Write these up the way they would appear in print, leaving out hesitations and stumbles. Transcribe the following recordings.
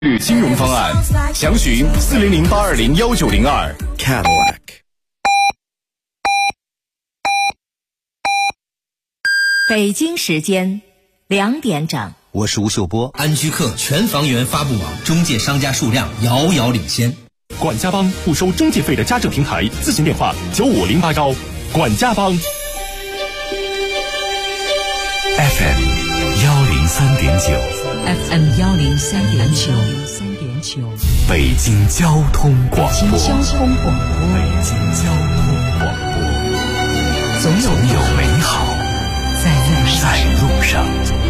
金融方案，详询400-820-1902 Cadillac。 北京时间2点整， 我是吴秀波。 安居客全房源发布网中介商家数量遥遥领先。 管家帮不收中介费的家政平台，咨询电话9508管家帮。 FM 103.9， 北京交通广播，总有美好在路上。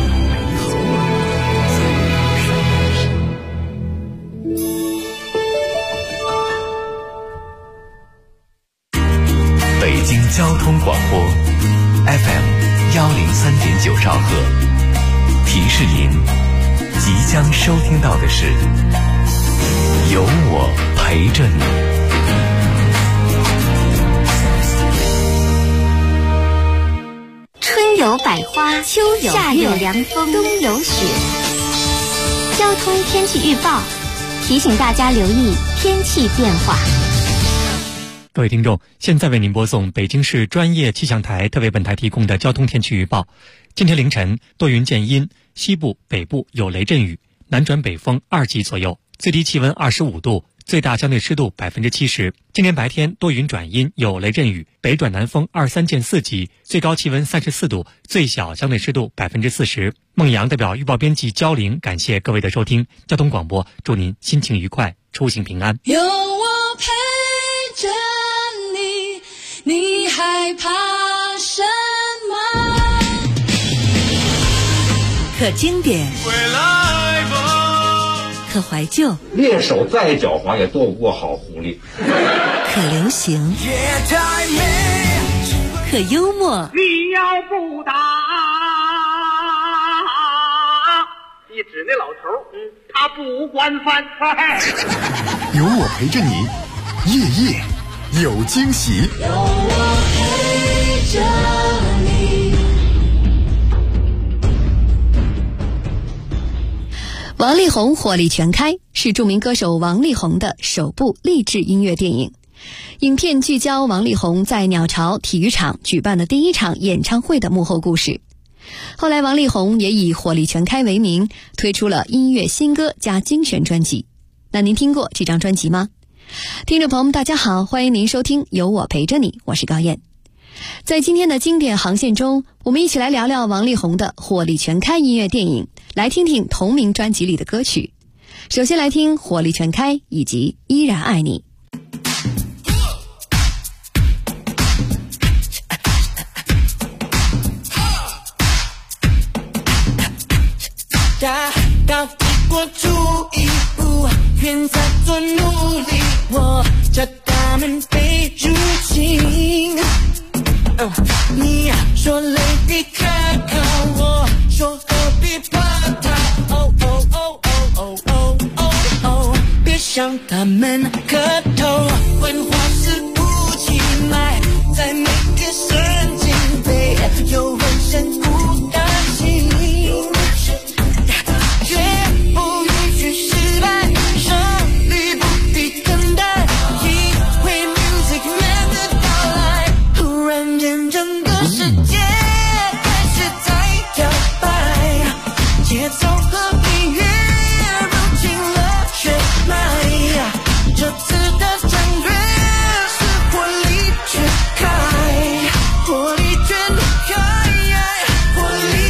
北京交通广播 FM 103.9兆赫，提示您即将收听到的是有我陪着你。 春有百花，秋有夏有凉风，冬有雪。交通天气预报提醒大家留意天气变化。 各位听众，现在为您播送北京市专业气象台特为本台提供的交通天气预报。今天凌晨多云见阴，西部、北部有雷阵雨，南转北风2级左右，最低气温25度，最大相对湿度70%。今天白天多云转阴，有雷阵雨，北转南风23见4级，最高气温34度，最小相对湿度40%。孟阳代表预报编辑焦玲，感谢各位的收听。交通广播祝您心情愉快，出行平安。 有我陪着你，你害怕什么？ 可经典，可怀旧， 猎手再狡猾也斗不过好狐狸。 可流行，可幽默。 你要不打，一指那老头，他不管饭菜。 有我陪着你，夜夜有惊喜。 有我陪着你。 王力宏火力全开是著名歌手王力宏的首部励志音乐电影。影片聚焦王力宏在鸟巢体育场举办的第一场演唱会的幕后故事。后来王力宏也以火力全开为名推出了音乐新歌加精选专辑。那您听过这张专辑吗？听众朋友们大家好，欢迎您收听有我陪着你，我是高燕。在今天的经典航线中，我们一起来聊聊王力宏的火力全开音乐电影，来听听同名专辑里的歌曲。首先来听火力全开以及依然爱你。 大到我出一步，愿再做努力，我叫他们被入侵。你说泪必可靠，我说何必怕他？别向他们磕头，幻化是不气脉，在每个瞬间被有人深不甘心。绝不允许失败，胜利不必等待，因为 music man 的到来，突然间整个世界开始在摇摆，节奏和音乐入侵了血脉，这次的战略是火力全开，火力全开，火力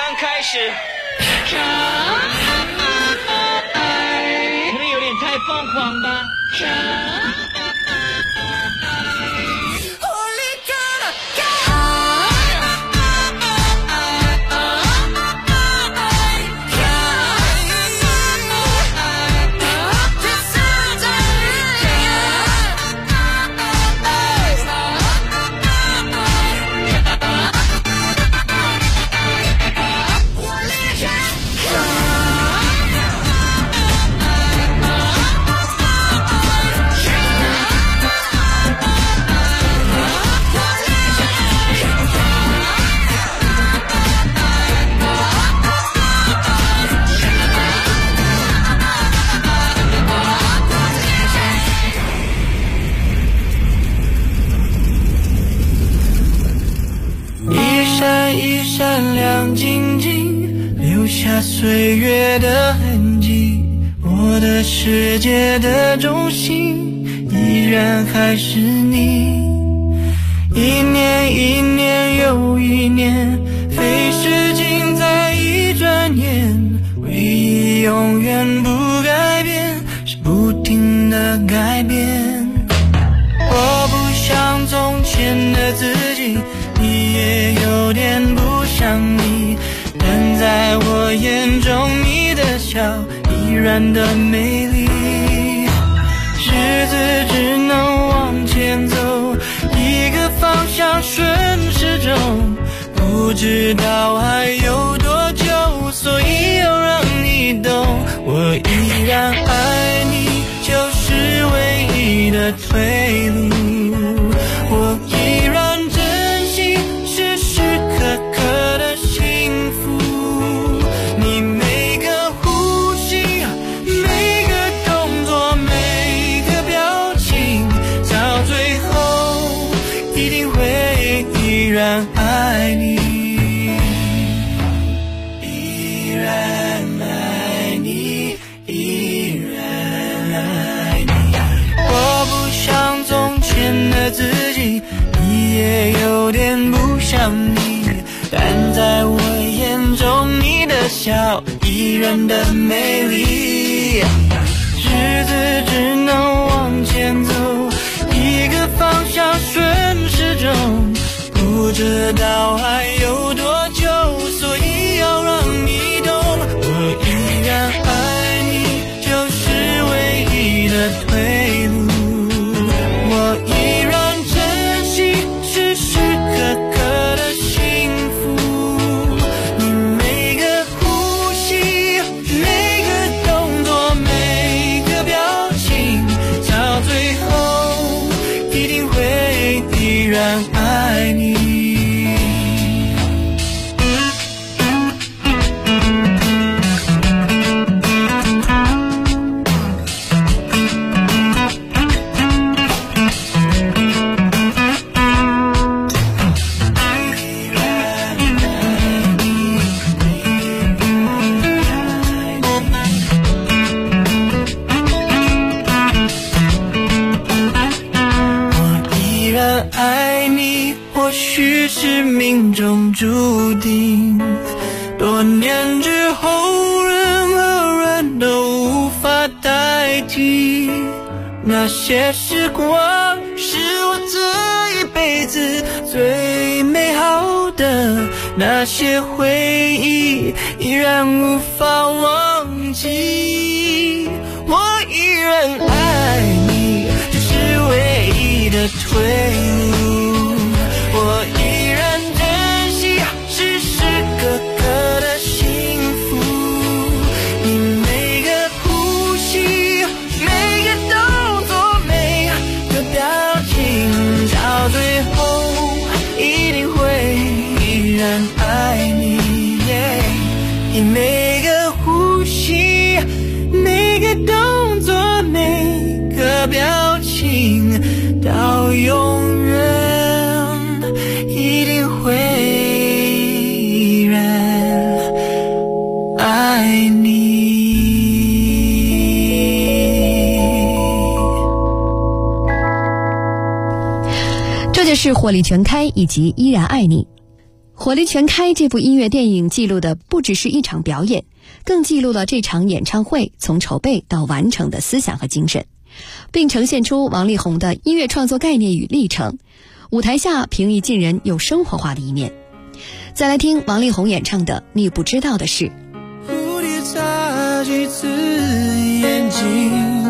然开始。可能有点太疯狂吧。 一闪亮晶晶，留下岁月的痕迹。我的世界的中心，依然还是你。一年一年又一年，飞逝尽在一转眼。唯一永远不改变，是不停的改变。我不像从前的自己，你也有点不像你，但在我眼中你的笑依然的美丽。日子只能往前走，一个方向顺时钟，不知道还有多久，所以要让你懂，我依然爱你，就是唯一的退路。我依然珍惜时时刻刻的幸福，你每个呼吸，每个动作，每个表情，到最后一定会依然爱你，依然爱你，依然爱你。我不像从前的自己，你也有点不像你，但在我眼中你的笑依然的美丽。日子只能往前走，一个方向顺时钟，不知道还有多久，所以要让你懂，我依然爱你，就是唯一的退路。我依然珍惜时时刻刻的幸福，你每个呼吸，每个动作，每个表情，到最后一定会依然爱你。爱你或许是命中注定，多年之后任何人都无法代替。那些时光是我这一辈子最美好的，那些回忆依然无法忘记。我依然爱你，这是唯一的退路。我依然珍惜时时刻刻的幸福，你每个呼吸，每个动作，每个表情，到最后一定会依然爱你。你每个呼吸，每个动作，每个表情，到永远一定会依然爱你。 这就是火力全开以及依然爱你。 火力全开这部音乐电影记录的不只是一场表演，更记录了这场演唱会从筹备到完成的思想和精神，并呈现出王力宏的音乐创作概念与历程，舞台下平易近人又生活化的一面。再来听王力宏演唱的《你不知道的事》。 蝴蝶眨几次眼睛，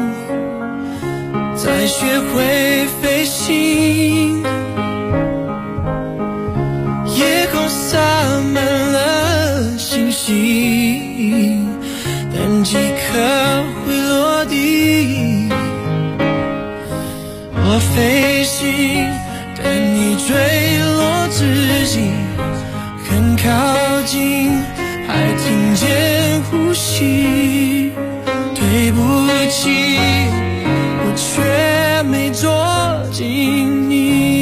才学会飞行，夜空洒满了星星，但几颗会落地。我飞行，但你坠落之际很靠近，还听见呼吸。对不起，我却没捉紧你。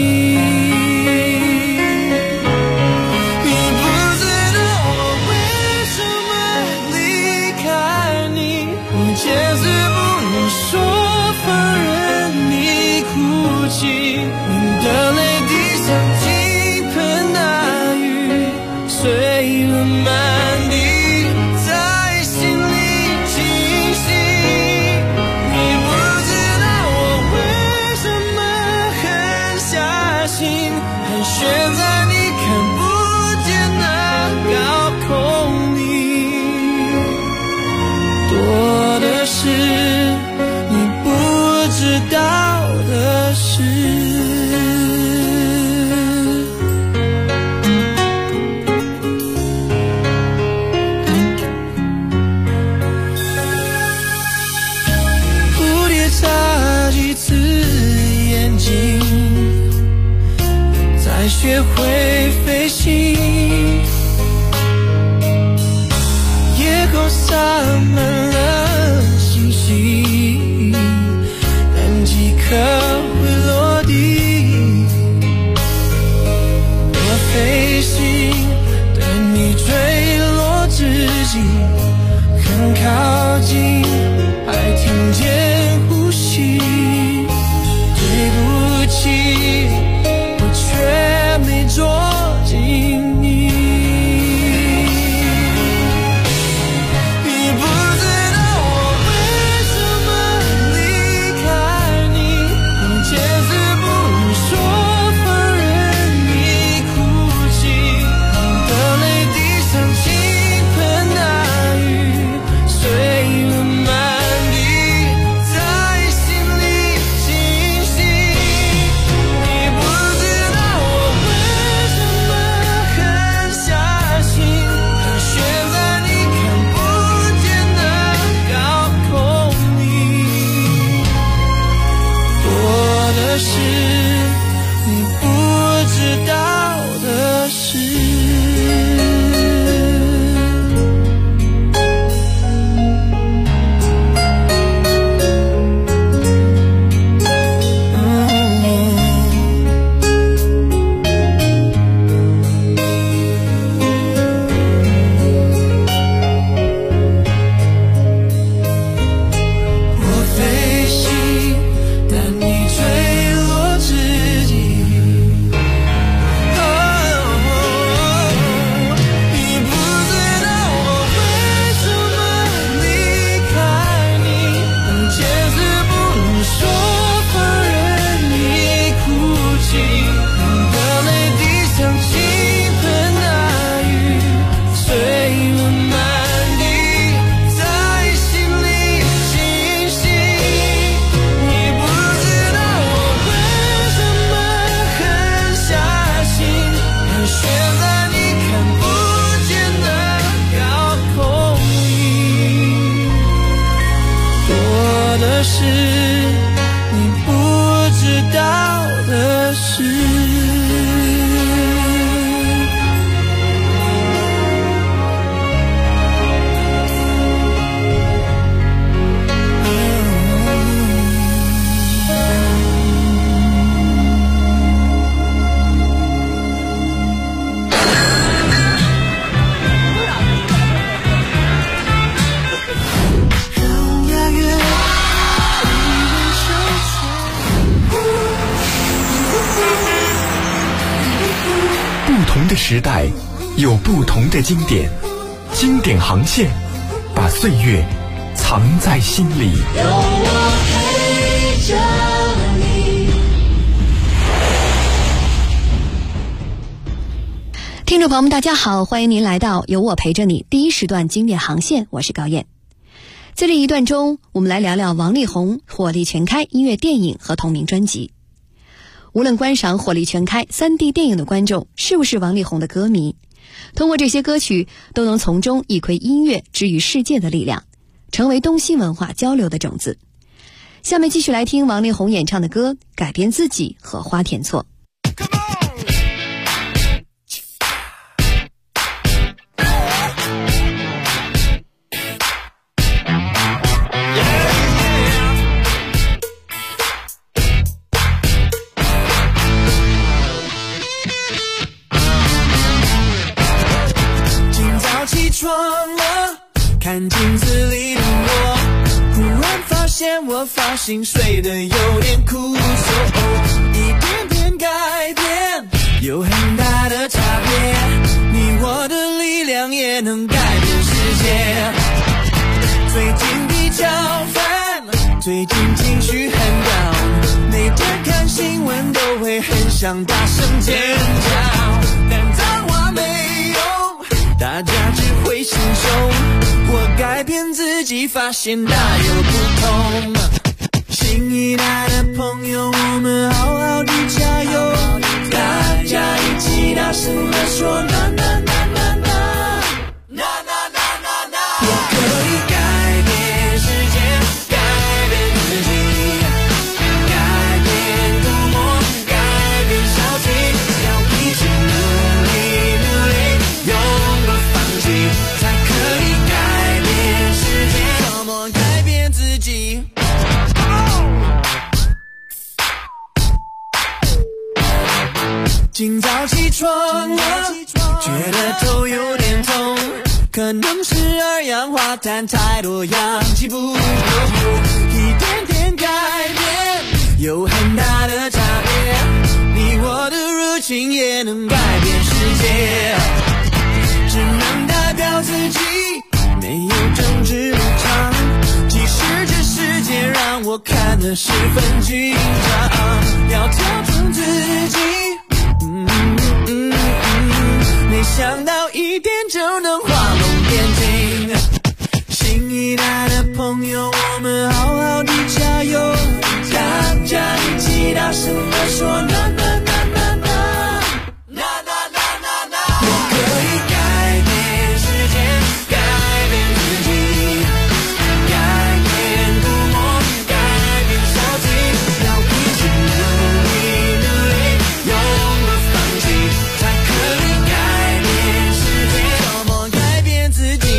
你的泪滴像倾盆大雨，碎了满地，在心里清晰。你不知道我为什么狠下心，盘旋在你看不见的高空里，多的是你不知道的事。学会飞行，夜空洒满了星星，但几颗会落地。我飞行，但你坠落之际很靠近，还听见呼吸。对不起，却没捉紧你。你不知道我为什么离开你，用千字不说放任你哭泣。你的泪滴像倾盆大雨，碎了满地，在心里清晰。你不是你不知道的事。我飞行，但你坠落之际，你不知道我为什么离开你，用千字不说放任你哭泣。你的泪滴像倾盆大雨，碎了满地，在心里清晰。你不知道我为什么狠下心，盘旋在你看不见的高空里，多的是你不知道的事。让押韵时代有不同的经典，经典航线把岁月藏在心里。 有我陪着你。 听众朋友们大家好，欢迎您来到有我陪着你第一时段经典航线，我是高燕。在这一段中，我们来聊聊王力宏火力全开音乐电影和同名专辑。无论观赏火力全开 3D 电影的观众是不是王力宏的歌迷，通过这些歌曲都能从中一窥音乐之于世界的力量，成为东西文化交流的种子。下面继续来听王力宏演唱的歌《改变自己》和《花田错》。 床了，看镜子里的我，忽然发现我发型睡得有点酷，一点点改变有很大的差别，你我的力量也能改变世界。最近比较烦，最近情绪很down，每天看新闻都会很想大声尖叫，但脏话没用，大家只会心胸，我改变自己，发现大有不同。新一代的朋友，我们好好的加油，大家一起大声地说那那那那那那那那那，我可以改变世界，改变自己，改变孤默，改变消极，要一直努力努力，永不放弃，才可以改变世界，怎么改变自己。今早起床了，觉得头有点痛，可能是二氧化碳太多，氧气不够，一点点改变有很大的差别，你我的热情也能改变世界，只能代表自己，没有政治立场，即使这世界让我看得十分紧张，要调整自己，没想到一点就能画龙点睛。新一代的朋友，我们好好的加油，大家一起大声地说那那那那那那那那那，我可以改变世界，改变自己，改变孤默，改变消极，要一直努力努力，永不放弃，才可以改变世界，怎么改变自己。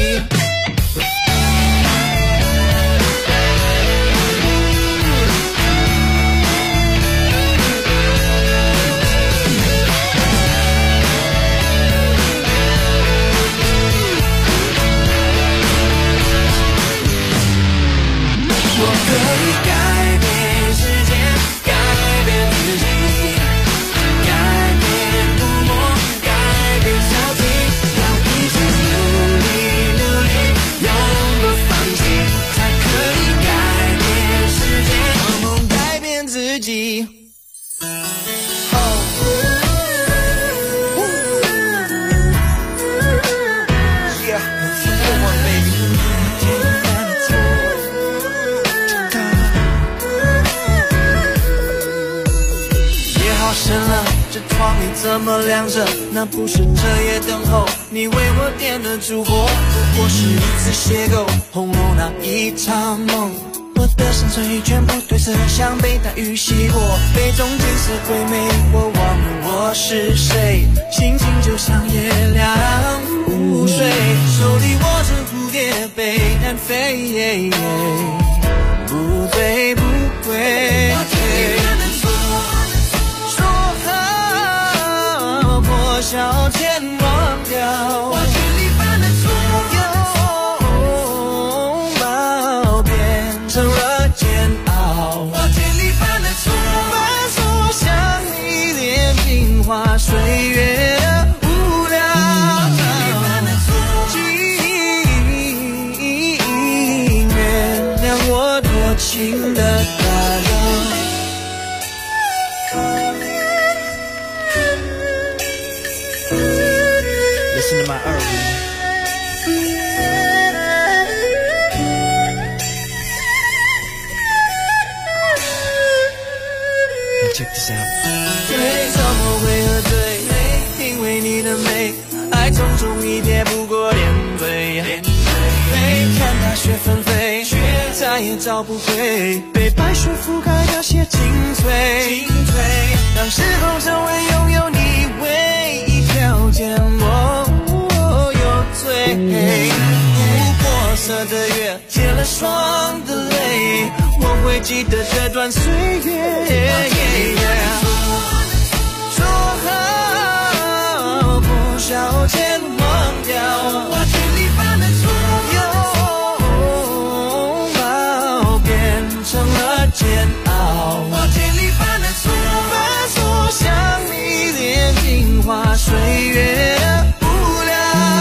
我可以改变世界，改变自己，改变孤默，改变消极，要一直努力努力，永不放弃，才可以改变世界，怎么改变自己。深了，这窗里怎么亮着？那不是彻夜等候你为我点的烛火，不过是一次邂逅，轰隆那一场梦。我的深邃全部褪色，像被大雨洗过，杯中景色归美，我忘了我是谁，心情就像月亮无水，手里握着蝴蝶被单飞，不醉不归。笑前忘掉我距离般的拥抱变成了煎熬，我距离般的把所想你连镜花水月的无聊。 Check this out。对，怎么会喝醉？因为你的美，爱匆匆一瞥不过点缀。看大雪纷飞，再也找不回被白雪覆盖那些精粹。当时候成为拥有你唯一条件，我有罪。过色的月，结了霜的泪，我会记得这段岁月。说好不消遣忘掉，我尽力犯了错，拥抱变成了煎熬，我尽力犯了错，反锁向你炼精华岁月的无聊，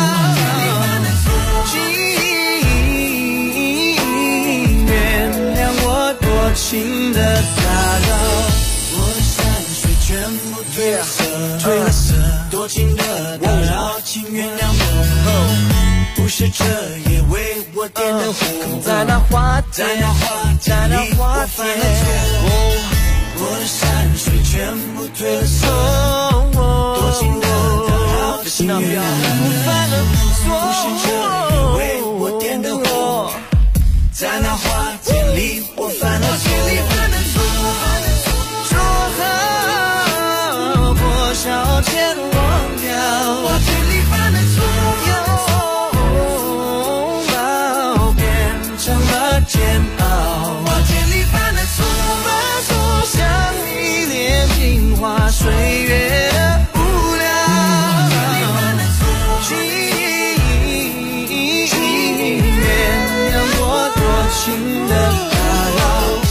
请原谅我多情的打扰，我的山水全部褪了色，多情的打扰，请原谅我，不是这夜为我点的火，在那花田，在那花田，我的山水全部褪了色，多情的打扰，请原谅我犯了错，不是这夜为我点的火，在那花田里我犯了错，消遣忘掉，我尽力犯的错，拥抱变成了煎熬，我尽力犯的错，反锁向你炼精华岁月的无聊，请原谅我多情的打扰。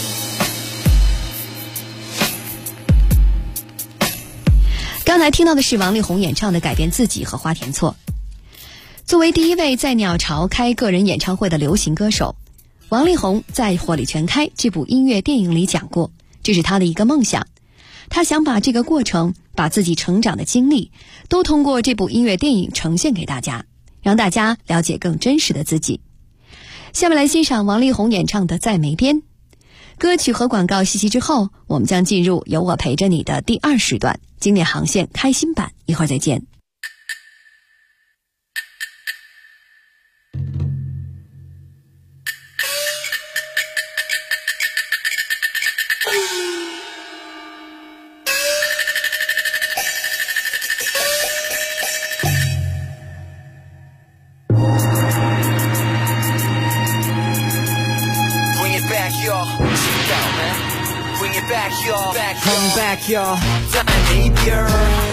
刚才听到的是王力宏演唱的《改变自己》和《花田错》。作为第一位在鸟巢开个人演唱会的流行歌手，王力宏在《火力全开》这部音乐电影里讲过，这是他的一个梦想。他想把这个过程，把自己成长的经历，都通过这部音乐电影呈现给大家，让大家了解更真实的自己。下面来欣赏王力宏演唱的《在梅边》。歌曲和广告息息之后，我们将进入有我陪着你的第2时段经典航线开心版，一会儿再见。 Come back, y'all， 在那边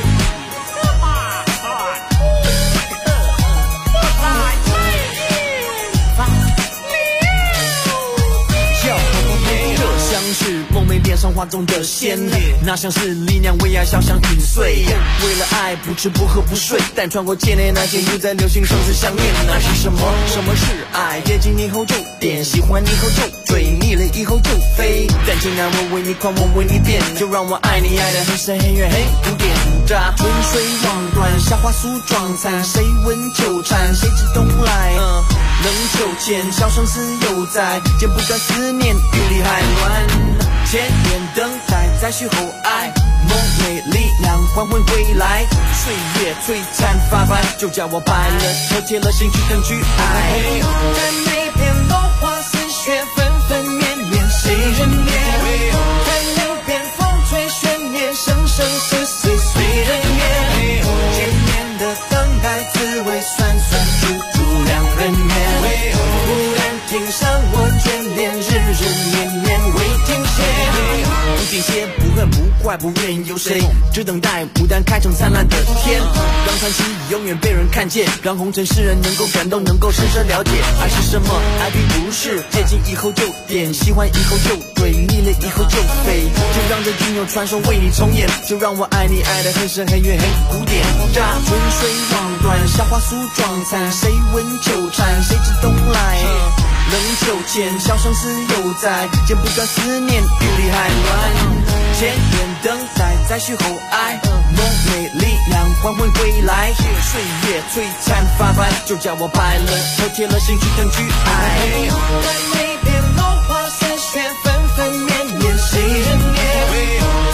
是梦寐脸上画中的仙，那像是力量为爱小想陨碎，为了爱不吃不喝不睡，但穿过千年那些又在流行生死相念，那是什么？什么是爱？接近你后就点，喜欢你后就追，腻了以后就飞，但竟然我为你狂，我为你变，就让我爱你爱得很深很远很古典。春水望断，夏花酥妆残，谁闻秋蝉，谁知冬来？冷秋千，小生死犹在，剪不断思念，雨里还乱。千年等待，再续后爱，梦寐力量还魂归来，岁月璀璨发白，就叫我白了头，贴了心去等去爱。在那片落花似雪，纷纷绵绵，谁人眠？看流边风吹雪灭，生生死死随人眠。千年的等待，滋味酸酸楚楚两人眠。忽然听上我眷恋，日日绵绵未停歇。不停歇，不恨不怪，不怨有谁？只等待牡丹开成灿烂的天，让传奇永远被人看见，让红尘世人能够感动，能够深深了解爱是什么。爱并不是接近以后就点，喜欢以后就追，腻了以后就飞，就让这君有传说为你重演，就让我爱你爱得很深很远很古典。春水望断，夏花酥妆残，谁闻秋蝉，谁知冬来？冷秋千，小生死犹在，剪不断思念，雨里还乱。千年等待，再续后爱，梦寐力量还魂归来，岁月璀璨发白，就叫我白了头，贴了心去等去爱。在那片落花似雪，纷纷绵绵，谁人念？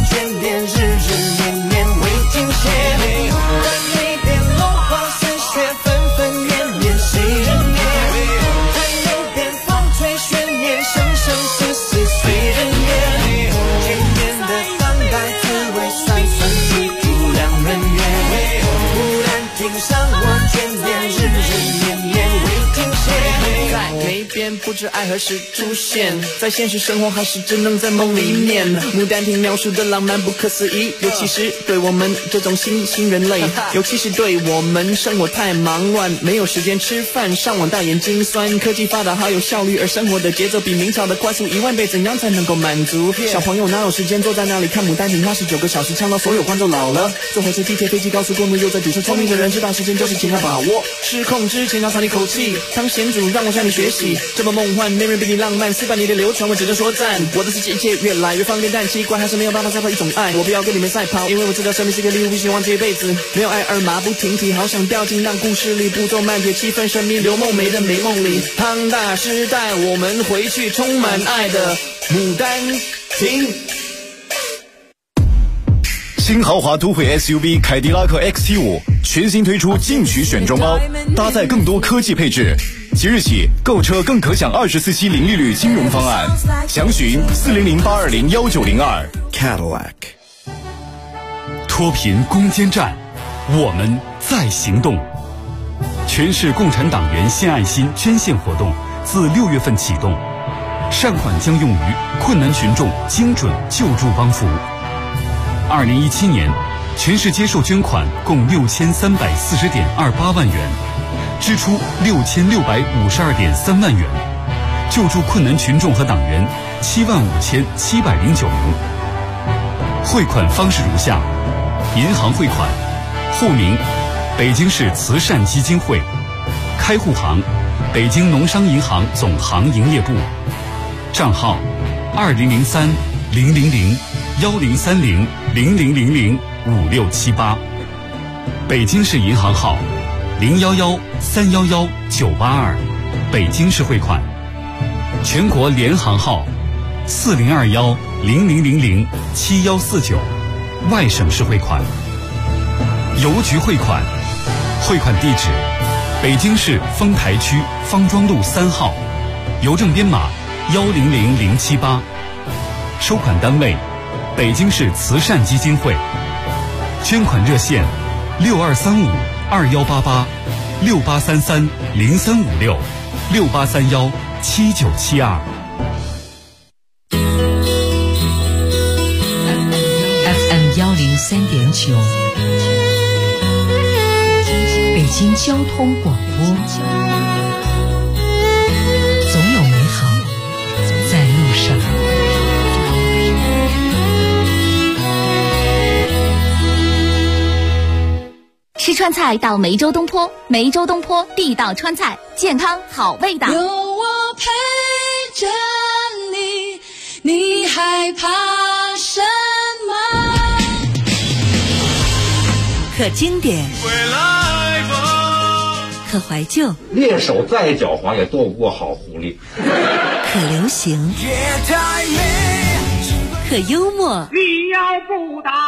眷恋，日日年年未停歇。但那边落花似雪，纷纷绵绵谁人念？但那边风吹悬念，生生死死随人愿。见面的当代滋味，酸酸苦苦两人愿。牡丹亭上我眷恋，日日年年未停歇。在那边不知爱何时出现，在现实生活还是只能在梦里面。牡丹亭描述的浪漫不可思议，尤其是对我们这种新兴人类，尤其是对我们生活太忙乱，没有时间吃饭，上网大眼睛酸。科技发达好有效率，而生活的节奏比明朝的快速10000倍，怎样才能够满足？小朋友哪有时间坐在那里看牡丹亭花19个小时，唱到所有观众老了。坐火车、地铁、飞机、高速公路，又在堵车。聪明的人知道时间就是紧要把握，失控之前要长一口气。当贤主让我向你学习，这么梦幻，没人比你浪漫。400年的流传，我只能说赞。我的世界越来越方便，但奇怪还是没有办法找到一种爱。我不要跟你们赛跑，因为我知道生命是个礼物，不希望这一辈子没有爱而马不停蹄。好想掉进那故事里，步骤慢铁，气氛神秘，刘梦梅的美梦里。庞大时代，我们回去充满爱的牡丹亭。 新豪华都会 SUV 凯迪拉克 XT5 全新推出进取选装包，搭载更多科技配置。即日起购车更可享24期零利率金融方案，详询40082019002 Cadillac。 脱贫攻坚战，我们在行动。全市共产党员献爱心捐献活动自6月份启动，善款将用于困难群众精准救助帮扶。2017年，全市接受捐款共6340.28万元，支出6652.3万元，救助困难群众和党员75709名。汇款方式如下：银行汇款，户名北京市慈善基金会，开户行北京农商银行总行营业部，账号2003-000-1030-0000-5678，北京市银行号011-311-982，北京市汇款，全国联行号4021-0000-7149，外省市汇款。邮局汇款，汇款地址北京市丰台区方庄路3号，邮政编码100078，收款单位北京市慈善基金会，捐款热线62352188、68330356、68317972。 FM 103.9，北京交通广播，总有美好在路上。 吃川菜到梅州东坡，梅州东坡地道川菜，健康好味道。 有我陪着你，你害怕什么？ 可经典，可怀旧， 猎手再狡猾也斗不过好狐狸。 可流行，可幽默。 你要不打，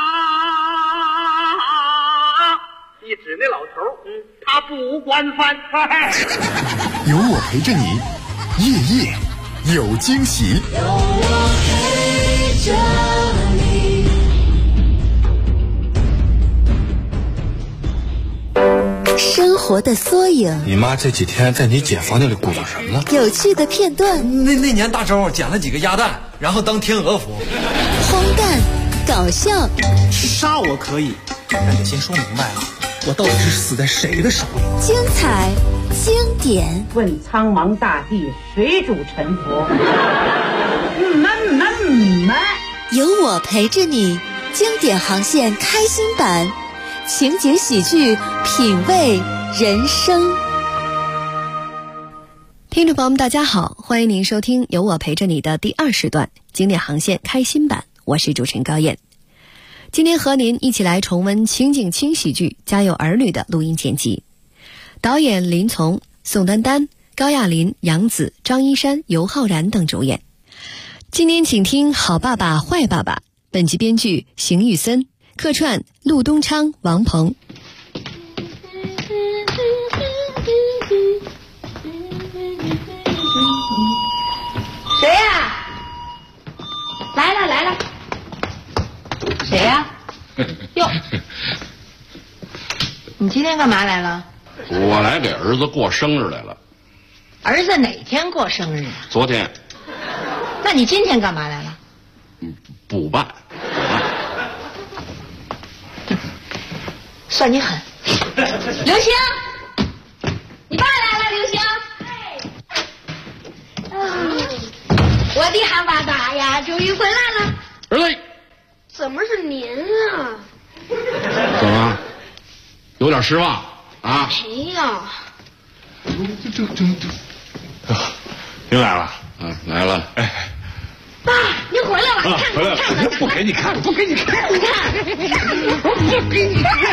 一指那老头，他不管饭。 有我陪着你，夜夜有惊喜。 有我陪着你。 生活的缩影， 你妈这几天在你姐房间里鼓捣什么呢？ 有趣的片段。 那年大周捡了几个鸭蛋，然后当天鹅服。 荒诞，搞笑。 杀我可以，但得先说明白了，我到底是死在谁的手里？ 精彩，经典。 问苍茫大地，谁主沉浮？ 有我陪着你，经典航线开心版，情景喜剧，品味人生。听众朋友们大家好，欢迎您收听有我陪着你的第2时段经典航线开心版，我是主持人高燕。今天和您一起来重温情景轻喜剧《家有儿女》的录音剪辑，导演林从、宋丹丹、高亚麟、杨紫、张一山、尤浩然等主演。今天请听好爸爸坏爸爸， 本集编剧邢玉森，客串陆东昌、王鹏。 谁呀？来了来了。谁呀？哟，你今天干嘛来了？ 我来给儿子过生日来了。 儿子哪天过生日啊？ 昨天。 那你今天干嘛来了？ 补办。 算你狠。刘星，你爸来了，刘星。我的汉巴达呀，终于回来了。 儿子， 怎么是您啊？ 怎么？有点失望啊？ 没有。 您来了。嗯，来了。哎， 爸，您回来了，看回来了， 看， 不给你看，不给你看， 你看，不给你看。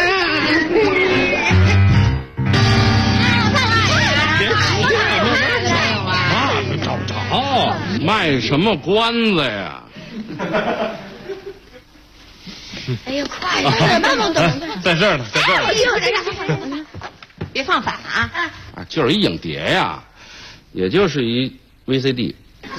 找不着，卖什么关子呀？ 哎呀，快点，慢慢等。 在这儿呢，在这儿呢。 哎呦，这别放反了啊！ 啊，就是一影碟呀，也就是一 VCD。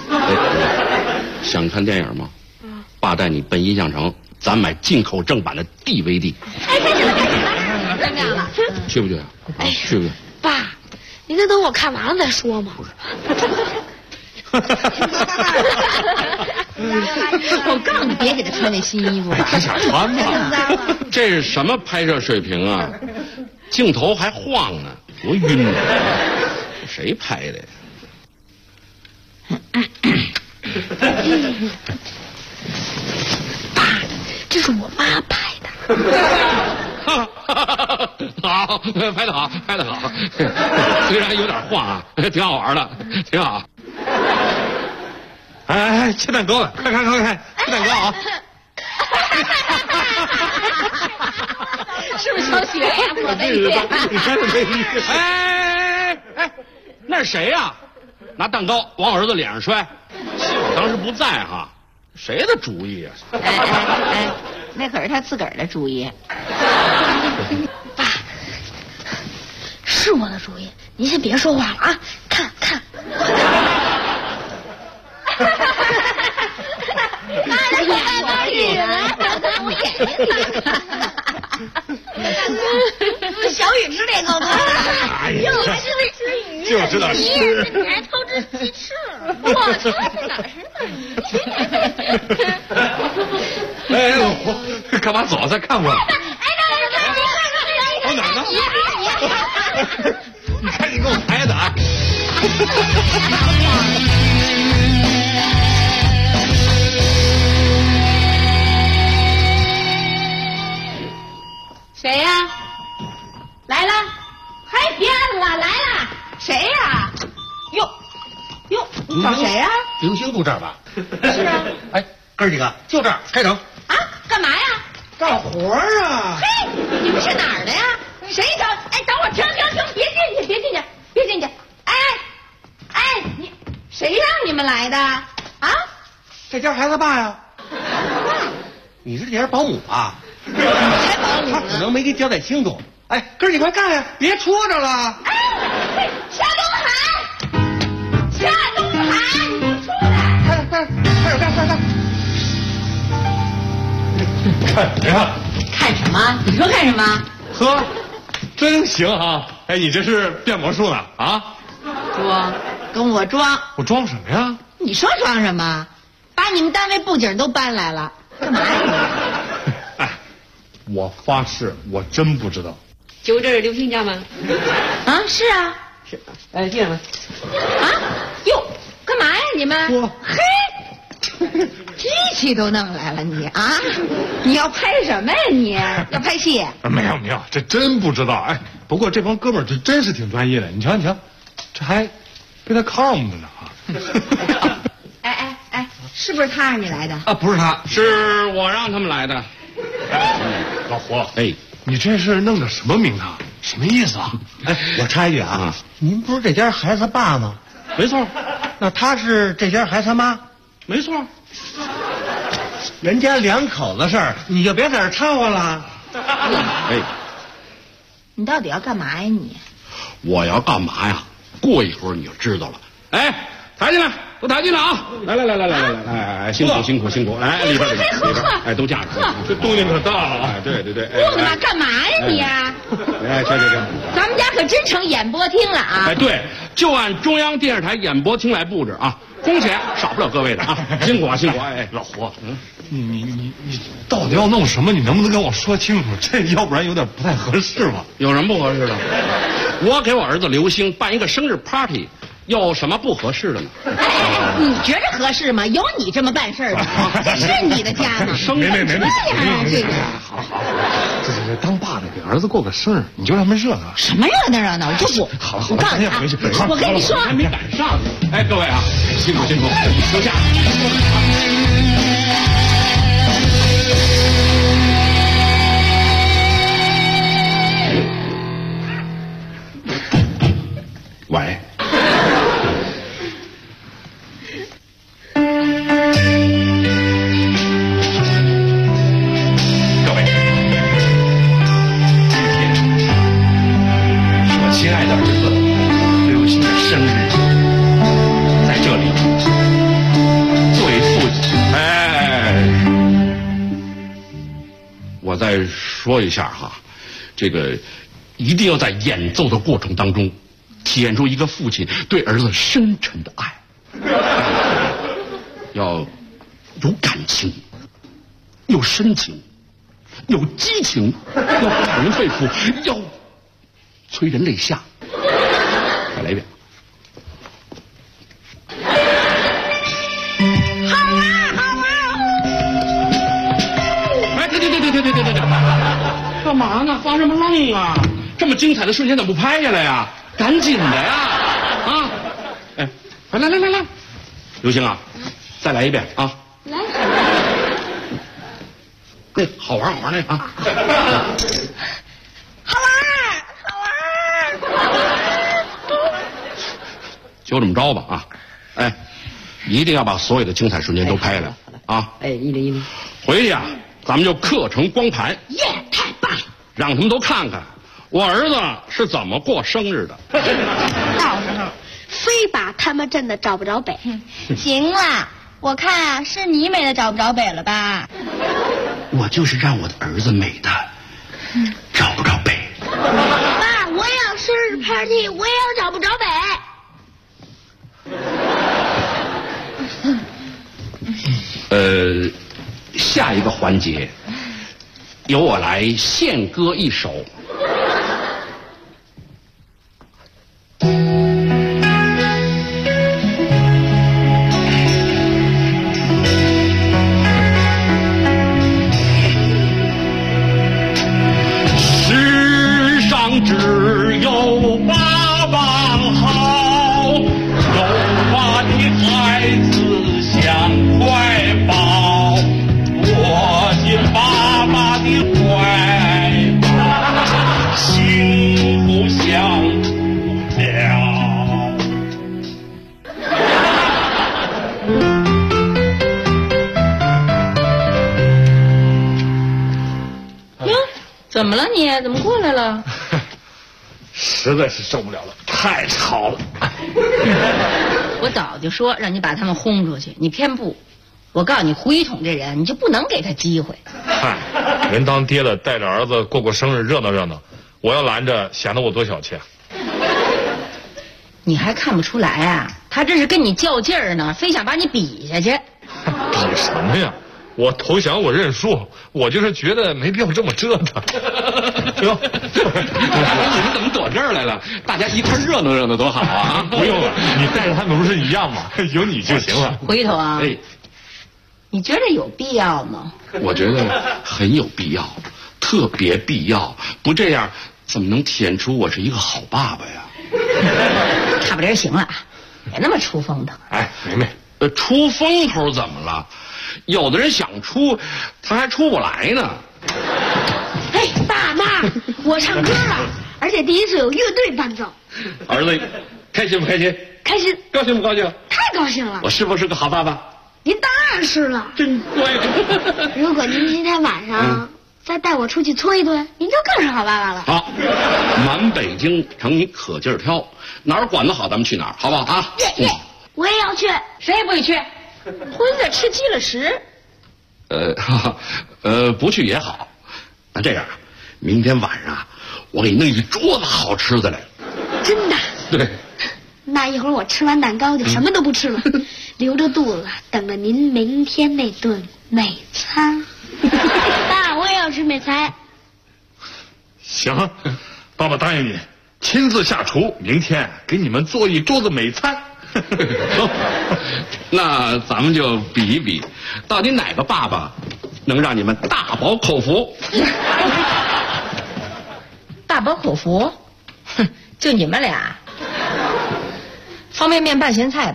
想看电影吗？爸带你奔音像城，咱买进口正版的 DVD。 哎，开始了，开始了， 去不去啊？去不去？ 爸，您得等我看完了再说嘛。 我告诉你，别给他穿那新衣服。 他想穿吧？这是什么拍摄水平啊？镜头还晃呢，多晕啊！谁拍的呀？ 爸，这是我妈拍的。 好，拍得好，拍得好。虽然有点晃啊，挺好玩的，挺好。哎，切蛋糕了，快看，切蛋糕啊！ 是不是小雪呀？我的天！ 哎，那是谁呀？拿蛋糕往儿子脸上摔，我当时不在哈，谁的主意啊？ 哎，那可是他自个儿的主意。 爸，是我的主意，您先别说话了啊，看。 小雨吃这够多了， 又吃没吃鱼？ 就知道吃。 你还偷吃鸡翅？我吃哪是？ 哎，我干嘛走？再看我。往哪儿呢？你看你给我拍的啊！ 谁呀？来了，还变了，来了，谁呀？哟，你找谁呀？ 刘星住这儿吧？ 是啊。 哎，哥几个就这儿开整。 啊，干嘛呀？ 干活啊！ 嘿，你们是哪儿的呀？谁找？哎，等会儿，停，别进去！哎，你谁让你们来的？啊？ 这家孩子爸呀。你是这家保姆吧？他可能没给交代清楚。哎，哥几个快干呀！别戳着了。 哎，夏东海，你给我出来！ 快干！ 看什么呀？ 看什么？你说看什么？ 呵，真行啊！哎，你这是变魔术呢啊？ 装，跟我装。 我装什么呀？ 你说装什么？把你们单位布景都搬来了，干嘛呀？ 哎，我发誓，我真不知道。 就这是刘星家吗？ 啊，是啊。 是。哎，进来吧。 啊？哟，干嘛呀你们？ 我嘿，机器都弄来了你啊？你要拍什么呀你？要拍戏？ 没有，这真不知道。哎，不过这帮哥们儿这真是挺专业的，你瞧，这还跟他抗着呢啊！ 哎，是不是他让你来的？ 啊，不是他， 是我让他们来的。老胡，哎，你这是弄的什么名堂？什么意思啊？ 哎，我插一句啊，您不是这家孩子他爸吗？ 没错。 那他是这家孩子他妈？ 没错。 人家两口子事儿，你就别在这掺和了。 哎， 你到底要干嘛呀你？ 我要干嘛呀？过一会儿你就知道了。哎，抬进来，都抬进来啊！来，辛苦，来里边，哎，都架着， 这动静可大了啊！ 对， 不嘛，干嘛呀你呀？ 哎，这， 咱们家可真成演播厅了啊！ 哎，对，就按中央电视台演播厅来布置啊，工钱少不了各位的啊，辛苦！哎， 老胡，你到底要弄什么？你能不能跟我说清楚？这要不然有点不太合适吧？ 有什么不合适的？我给我儿子刘星办一个生日 party。有什么不合适的呢？ 哎，你觉着合适吗？有你这么办事儿的，这是你的家吗？ 没， 这个好，这当爸的给儿子过个生日，你就让他们热闹。 什么热闹？我就不。 好， 我告诉你啊，我跟你说， 还没赶上。哎，各位啊，辛苦，收下。喂。我再说一下哈，这个一定要在演奏的过程当中体现出一个父亲对儿子深沉的爱，要有感情，有深情，有激情，要打人肺腑，要催人泪下。再来一遍。对，干嘛呢？发什么愣啊？这么精彩的瞬间怎么不拍下来呀？赶紧的呀！啊！哎，来，刘星啊，再来一遍啊！来，那好玩那个啊！ 好玩！ 就这么着吧啊！哎，一定要把所有的精彩瞬间都拍下来啊！ 哎，一零， 回去啊！咱们就刻成光盘， 耶，太棒了！ 让他们都看看我儿子是怎么过生日的。 到时候非把他们真的找不着北。 行了，我看啊，是你美的找不着北了吧？ 我就是让我的儿子美的找不着北。 爸，我也要生日 party， 我也要找不着北。下一个环节由我来献歌一首。世上只有爸爸好，有爸的孩子像怀抱。我进爸爸的怀抱，幸福享不了。 哟，怎么了你？怎么过来了？ 实在是受不了了，太吵了。 我早就说让你把他们轰出去，你偏不。我告诉你，胡一统这人，你就不能给他机会。 嗨，人当爹的带着儿子过生日，热闹热闹，我要拦着，显得我多小气啊！ 你还看不出来啊？他这是跟你较劲儿呢，非想把你比下去。 比什么呀？我投降，我认输，我就是觉得没必要这么折腾。行， 你们怎么躲这儿来了？大家一块热闹热闹多好啊！ 不用了，你带着他们不是一样吗？有你就行了。 胡一统啊， 哎。 你觉得有必要吗？ 我觉得很有必要，特别必要。不这样，怎么能体现出我是一个好爸爸呀？ 差不离行了，别那么出风头。 哎，梅， 出风头怎么了？有的人想出，他还出不来呢。 哎，爸妈，我唱歌了，而且第一次有乐队伴奏。 儿子，开心不开心？ 开心。 高兴不高兴？ 太高兴了。 我是不是个好爸爸？ 您当然然是了。 真乖。 如果您今天晚上再带我出去搓一顿，您就更是好爸爸了。 好，满北京成你可劲儿挑，哪儿管得好咱们去哪儿，好不好啊？ 我也要去。 谁也不许去，荤的吃鸡了食。 不去也好。那这样，明天晚上我给你弄一桌子好吃的来。 真的？ 对。 那一会儿我吃完蛋糕就什么都不吃了，留着肚子等着您明天那顿美餐。爸，我也要吃美餐。 行，爸爸答应你，亲自下厨，明天给你们做一桌子美餐。 那咱们就比一比，到底哪个爸爸能让你们大饱口福？ 大饱口福？哼，就你们俩。方便面拌咸菜吧。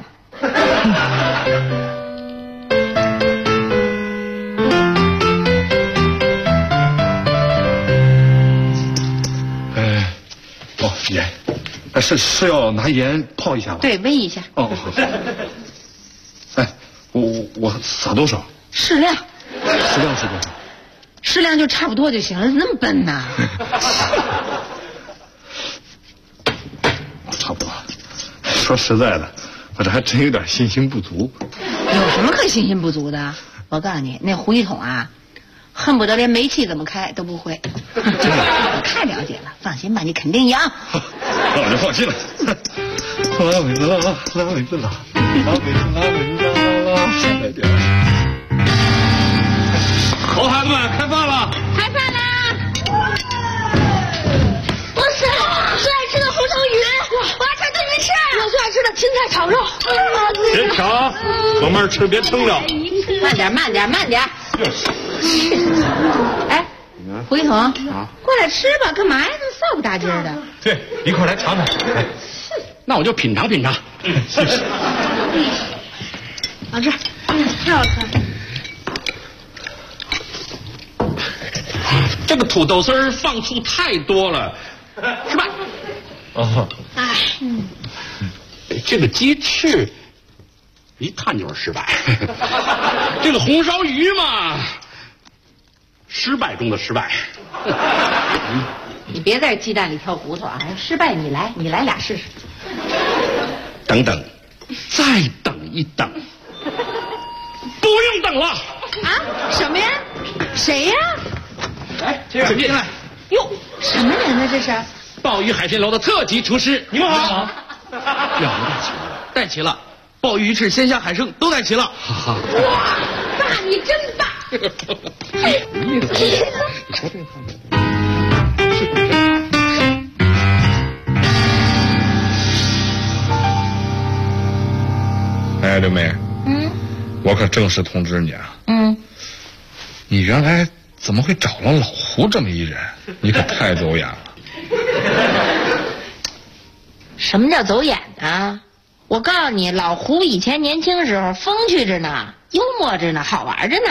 盐，是要拿盐泡一下吗？ 对，煨一下。 哦，好。哎，我撒多少？ 适量。 适量是多少？ 适量就差不多就行了，那么笨呐？ 差不多。说实在的，我这还真有点信心不足。 有什么可信心不足的？我告诉你，那胡一统啊，恨不得连煤气怎么开都不会。我太了解了，放心吧，你肯定赢。 那我就放心了。拉尾子啦，拉尾子啦，拉尾子拉尾子啦，上来点。好孩子们，开饭了！ 开饭啦！ 我最爱吃的红烧鱼，我要吃炖鱼翅，我最爱吃的芹菜炒肉。 别抢，慢慢吃，别撑了。 慢点，慢点，慢点。哎，胡一统，过来吃吧，干嘛呀？这么臊不大劲儿的。 对，一块来尝尝。 那我就品尝品尝。 谢谢。 好吃，太好吃了。 这个土豆丝儿放醋太多了，失败。 哦。 哎， 这个鸡翅一看就是失败。这个红烧鱼嘛，失败中的失败。 你别在鸡蛋里挑骨头啊！失败你来俩试试。 等等，再等一等，不用等了。 啊？什么呀？谁呀？ 来，进来。 哟，什么人呢？这是鲍鱼海鲜楼的特级厨师，你们好。 药带齐了，鲍鱼、鱼翅、鲜虾、海参都带齐了。 哇，爸你真棒！ 你瞧这饭。 哎，刘梅，我可正式通知你啊，你原来怎么会找了老胡这么一人？你可太走眼了。 什么叫走眼呢？我告诉你，老胡以前年轻时候风趣着呢，幽默着呢，好玩着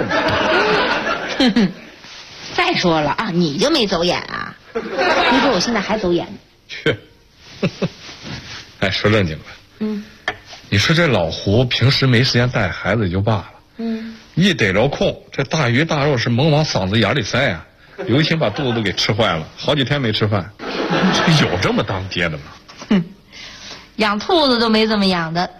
呢。再说了啊，你就没走眼啊？你说我现在还走眼呢？ 去。哎，说正经的。你说这老胡平时没时间带孩子也就罢了，一逮着空，这大鱼大肉是猛往嗓子眼里塞呀，有一天把肚子都给吃坏了，好几天没吃饭。这有这么当爹的吗？ 养兔子都没这么养的。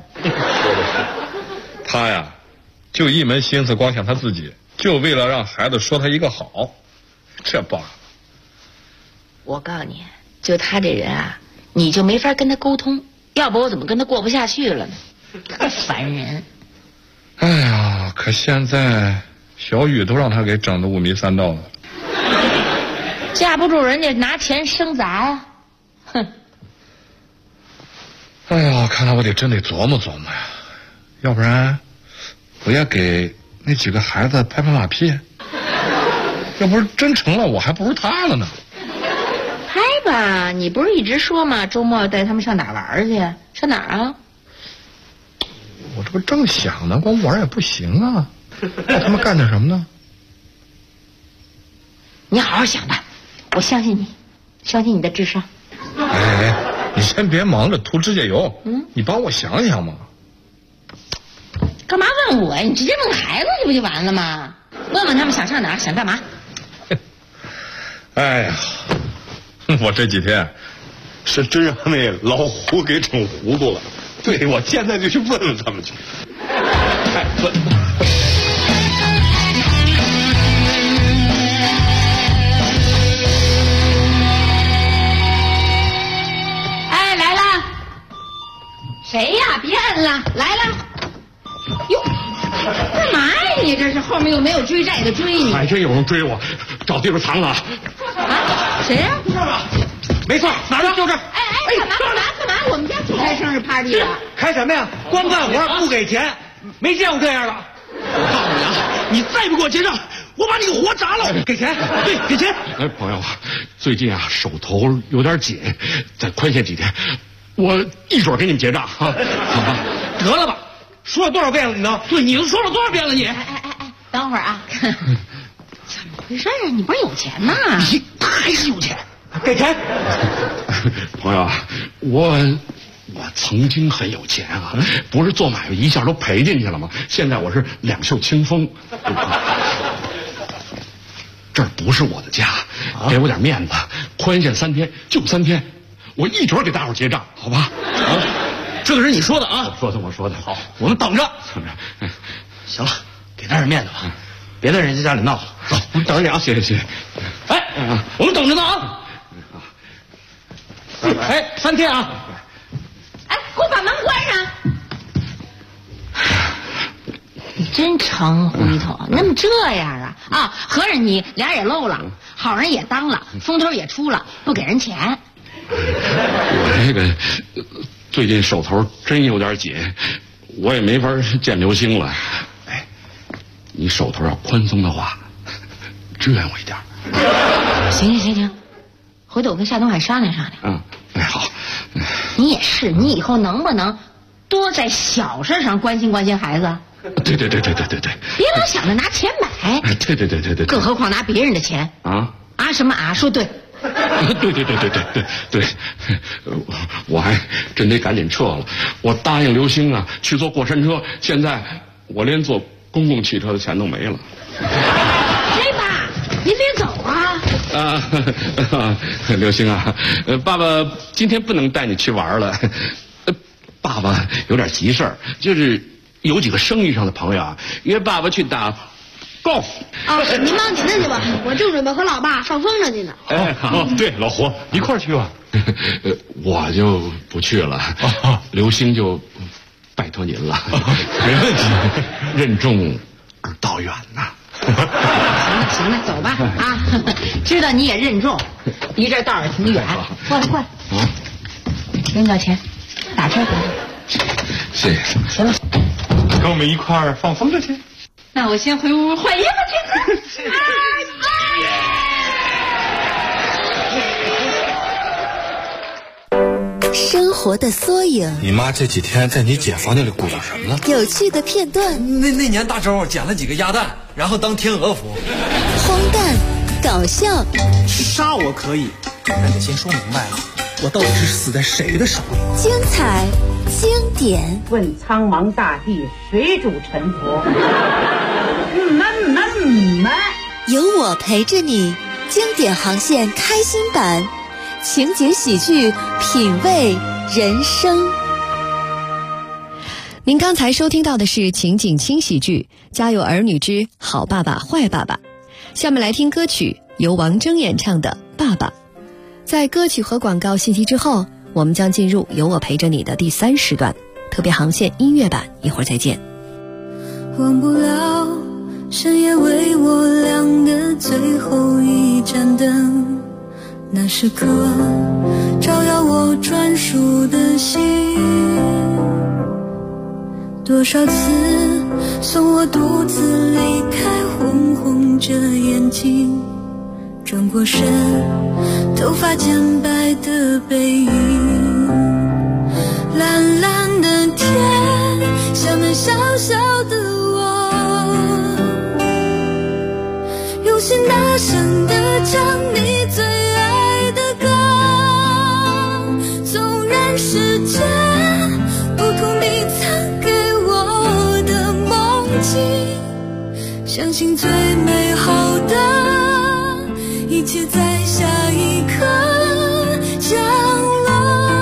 他呀，就一门心思光想他自己，就为了让孩子说他一个好，这罢了。 我告诉你，就他这人啊，你就没法跟他沟通。要不我怎么跟他过不下去了呢？特烦人。 哎呀，可现在小雨都让他给整得五迷三道了。 架不住人家拿钱生砸呀，哼！ 哎呀，看来我真得琢磨琢磨呀，要不然我也给那几个孩子拍拍马屁。要不是真成了，我还不如他了呢。 拍吧，你不是一直说吗？周末带他们上哪儿玩去？上哪儿啊？ 我这不正想呢，光玩也不行啊，让他们干点什么呢？ 你好好想吧，我相信你，相信你的智商。 哎，你先别忙着涂指甲油，你帮我想想嘛。 干嘛问问我，你直接问孩子去不就完了吗？问问他们想上哪儿，想干嘛。 哎呀，我这几天是真让那老胡给整糊涂了。对，我现在就去问问他们去。哎，问。 哎，来了。谁呀？别摁了，来了。哟，干嘛呀？你这是后面又没有追债的追你？ 还真有人追我，找地方藏了。 啊？谁呀？ 就这儿吧。没错，哪儿呢？就这儿。 哎，干嘛？我们家不开生日 party 了。 开什么呀？光干活不给钱，没见过这样的。 我告诉你啊，你再不给我结账，我把你给活砸了！ 给钱， 对，给钱。哎，朋友，最近啊手头有点紧，再宽限几天，我一准给你们结账啊，好吧？ 得了吧，说了多少遍了你呢？ 对，你都说了多少遍了你？ 哎，等会儿啊，怎么回事啊？你不是有钱吗？ 你还是有钱， 给钱。 朋友啊，我曾经很有钱啊，不是做买卖一下都赔进去了吗？现在我是两袖清风。这儿不是我的家，给我点面子，宽限3天，就3天，我一准给大伙结账，好吧？啊， 这可是你说的啊！ 我说的。 好，我们等着。行了，给点面子吧，别在人家家里闹了。走，我们等着你啊！ 谢。 哎，我们等着呢啊！哎，3天啊！ 哎，给我把门关上！你真成胡一头，那么这样啊？合着你俩也漏了，好人也当了，风头也出了，不给人钱。 我这个最近手头真有点紧，我也没法见刘星了。哎，你手头要宽松的话，支援我一点。 行，回头我跟夏东海商量。 哎，好。 你也是，你以后能不能多在小事上关心孩子？ 对， 别老想着拿钱买。 对， 更何况拿别人的钱啊什么啊？说对。 对，我还真得赶紧撤了。我答应刘星啊去坐过山车，现在我连坐公共汽车的钱都没了。 哎爸，您别走啊！ 刘星啊，爸爸今天不能带你去玩了。爸爸有点急事儿，就是有几个生意上的朋友啊约爸爸去打golf。 您忙您的去吧，我正准备和老爸上风筝去呢。 哎，好，对，老胡一块儿去吧。我就不去了，刘星就拜托您了。没问题，任重而道远呐。 行了，走吧啊！知道你也任重，离这道也挺远。过来，给你点钱，打车回去。 谢谢。 行了， 跟我们一块儿放风筝去。 那我先回屋换衣服去。 生活的缩影。 你妈这几天在你姐房间里鼓捣什么呢？ 有趣的片段。 那年大周捡了几个鸭蛋，然后当天鹅服。 荒诞，搞笑。 杀我可以，但得先说明白了，我到底是死在谁的手里？ 精彩，经典。 问苍茫大地，谁主沉浮？ 有我陪着你，经典航线开心版，情景喜剧，品味人生。您刚才收听到的是情景轻喜剧《家有儿女之好爸爸坏爸爸》，下面来听歌曲，由王铮演唱的《爸爸》。在歌曲和广告信息之后，我们将进入有我陪着你的第3时段，特别航线音乐版，一会儿再见。 忘不了深夜为我亮的最后一盏灯，那时刻照耀我专属的心，多少次送我独自离开，红红着眼睛，转过身，头发渐白的背影，蓝蓝的天下面小小的用心大声地唱你最爱的歌，纵然世界不图你曾给我的梦相信最美好的一切在下一刻降落。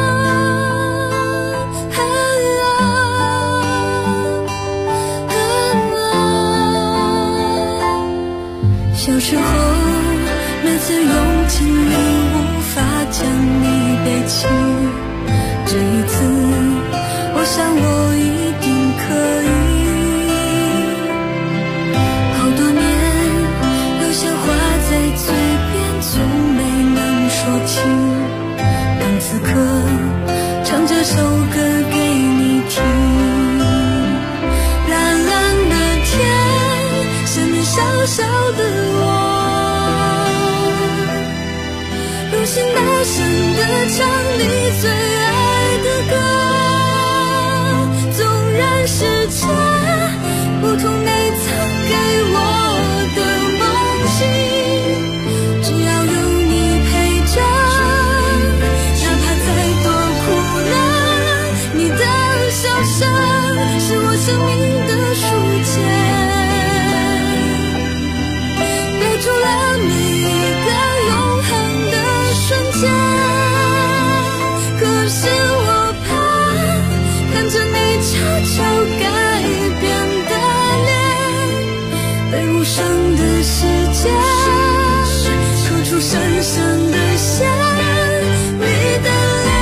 小时候每次用尽力无法将你背起，这一次我想我一定可以。好多年有些话在嘴边总没能说清，当此刻唱这首歌给你听。蓝蓝的天，下面小小的我，用心大声地唱你最爱的歌，纵然世界不同你曾给我的梦境，只要有你陪着，哪怕再多苦难，你的笑声是我生命的书签，背出了每一个永恒的瞬间。可是我怕看着你悄悄改变的脸，被无声的时间刻出深深的线，你的脸。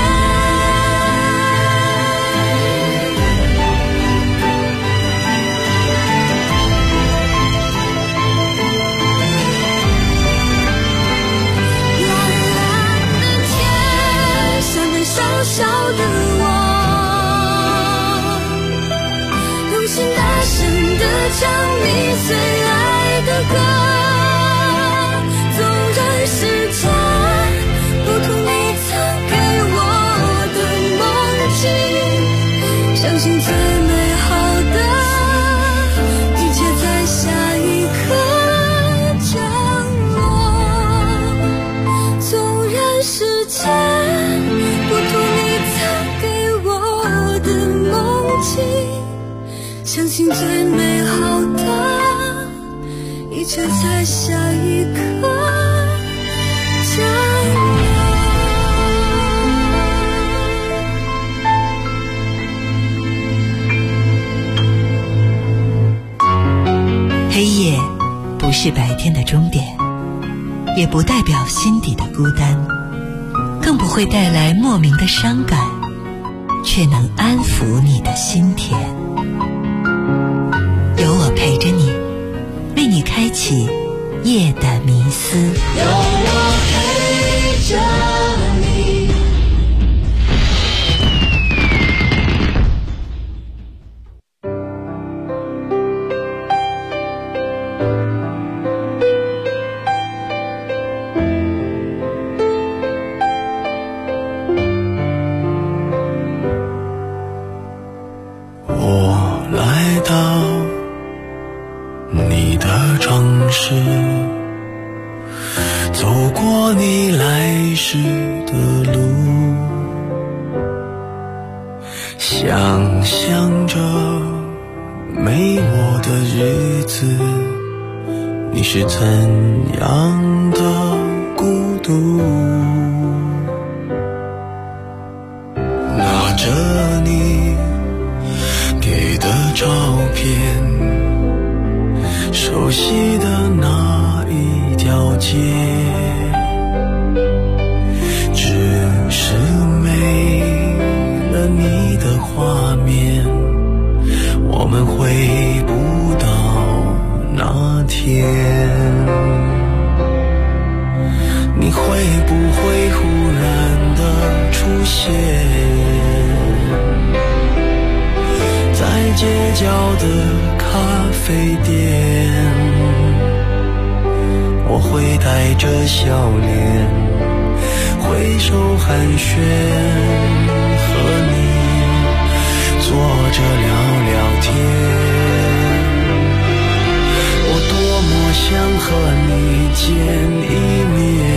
小小的我，用心大声地唱你最爱的歌，纵然世界不同你曾给我的梦境，相信最美好的一切在下一刻降落，纵然世界不同你曾给我的梦境，相信最美好的一切在下一刻降落。 黑夜不是白天的终点，也不代表心底的孤单，更不会带来莫名的伤感，却能安抚你的心田。有我陪着你，为你开启夜的迷思。有我陪着你。 走过你来时的路，想象着没我的日子，你是怎样的孤独。拿着你给的照片，熟悉的那一条街，只是没了你的画面，我们回不到那天。你会不会忽然的出现在街角的咖啡店？我会带着笑脸挥手寒暄，和你坐着聊聊天。我多么想和你见一面，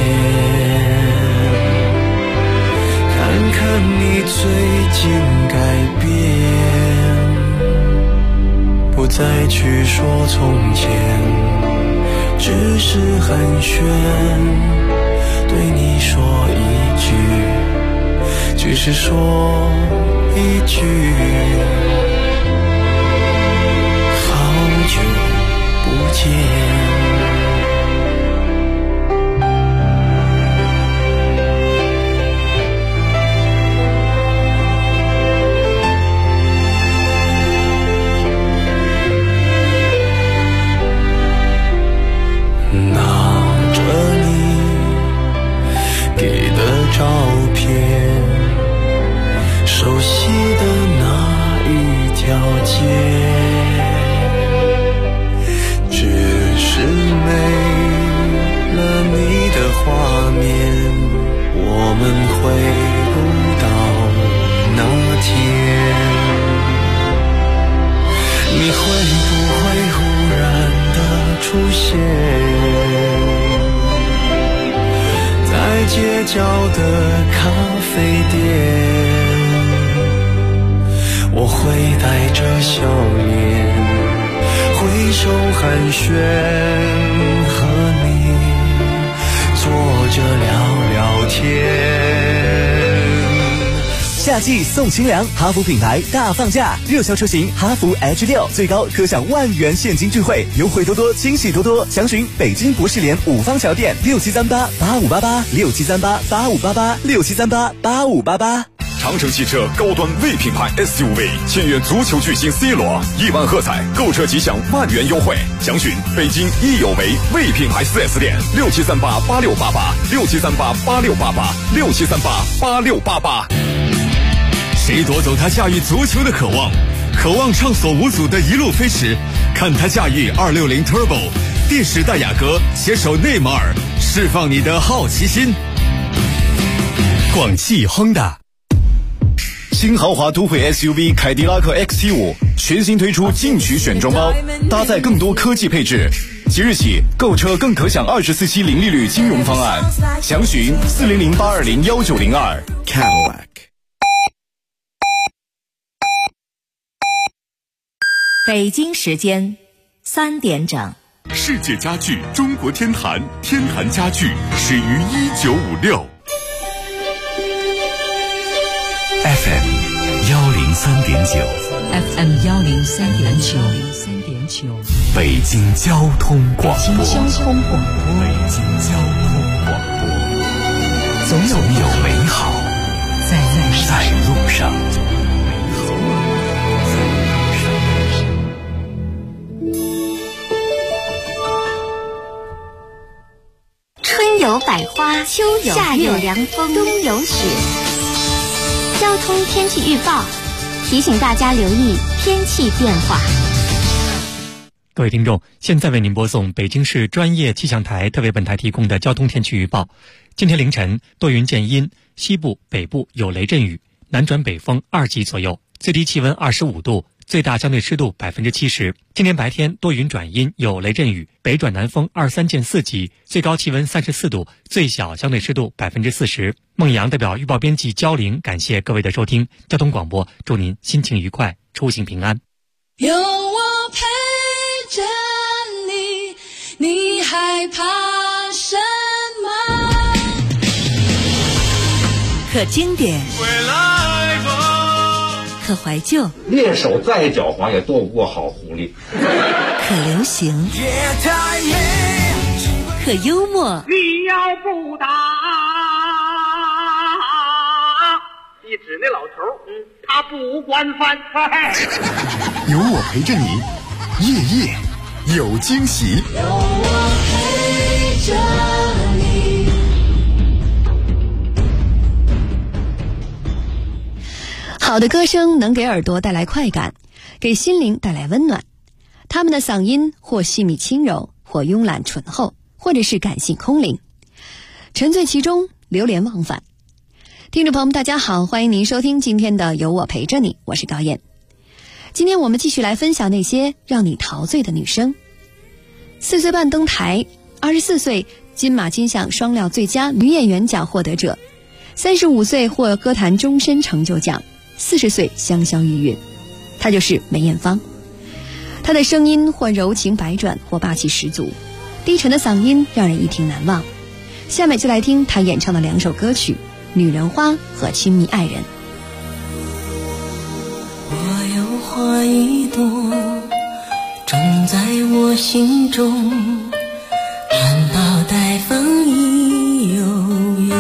看看你最近改变，不再去去说从前，只是寒暄，对你说一句，只是说一句，好久不见。照片，熟悉的那一条街，只是没了你的画面，我们回不到那天。你会不会忽然的出现在街角的咖啡店？我会带着笑脸挥手寒暄，和你坐着聊聊天。 夏季送清凉，哈弗品牌大放价，热销车型哈弗 H6 最高可享10000元现金智慧，优惠多多，惊喜多多。详询北京博士联五方桥店67388588，67388588，67388588。 长城汽车高端 V 品牌 SUV 签约足球巨星 C 罗，1万喝彩，购车即享10000元优惠。详询北京益友维 V 品牌 4S 店67388688，67388688，67388688。谁夺走他驾驭足球的渴望？渴望畅所无阻的一路飞驰，看他驾驭260 Turbo， 第10代雅阁携手内马尔，释放你的好奇心。广汽亨达新豪华都会 SUV 凯迪拉克 XT5 全新推出进取选装包，搭载更多科技配置。即日起购车更可享24期零利率金融方案，详询400-820-1902 Cadillac。 北京时间3点整。 世界家具中国天坛，天坛家具始于1956。FM 103.9 FM 103.9， 北京交通广播。 北京交通广播， 总有美好在路上。 春有百花，秋有夏有凉风，冬有雪。交通天气预报提醒大家留意天气变化。 各位听众，现在为您播送北京市专业气象台特为本台提供的交通天气预报。今天凌晨多云见阴，西部、北部有雷阵雨，南转北风2级左右，最低气温25度，最大相对湿度70%。今天白天多云转阴，有雷阵雨，北转南风23见4级，最高气温34度，最小相对湿度40%。孟阳代表预报编辑焦玲，感谢各位的收听。交通广播，祝您心情愉快，出行平安。 有我陪着你，你害怕什么？ 可经典，可怀旧， 猎手再狡猾也斗不过好狐狸。 可流行，可幽默。 你要不打，一指那老头，他不惯犯。 有我陪着你，夜夜有惊喜。 有我陪着你。 好的歌声能给耳朵带来快感，给心灵带来温暖。他们的嗓音或细密轻柔，或慵懒醇厚，或者是感性空灵，沉醉其中，流连忘返。听众朋友们大家好，欢迎您收听今天的有我陪着你，我是高燕。今天我们继续来分享那些让你陶醉的女生。4岁半登台，24岁金马金像双料最佳女演员奖获得者，35岁获歌坛终身成就奖，40岁香消玉殒。她就是梅艳芳。 他的声音或柔情百转，或霸气十足，低沉的嗓音让人一听难忘。下面就来听他演唱的2首歌曲《女人花》和《亲密爱人》。 我有花一朵，种在我心中，含苞待放意悠悠，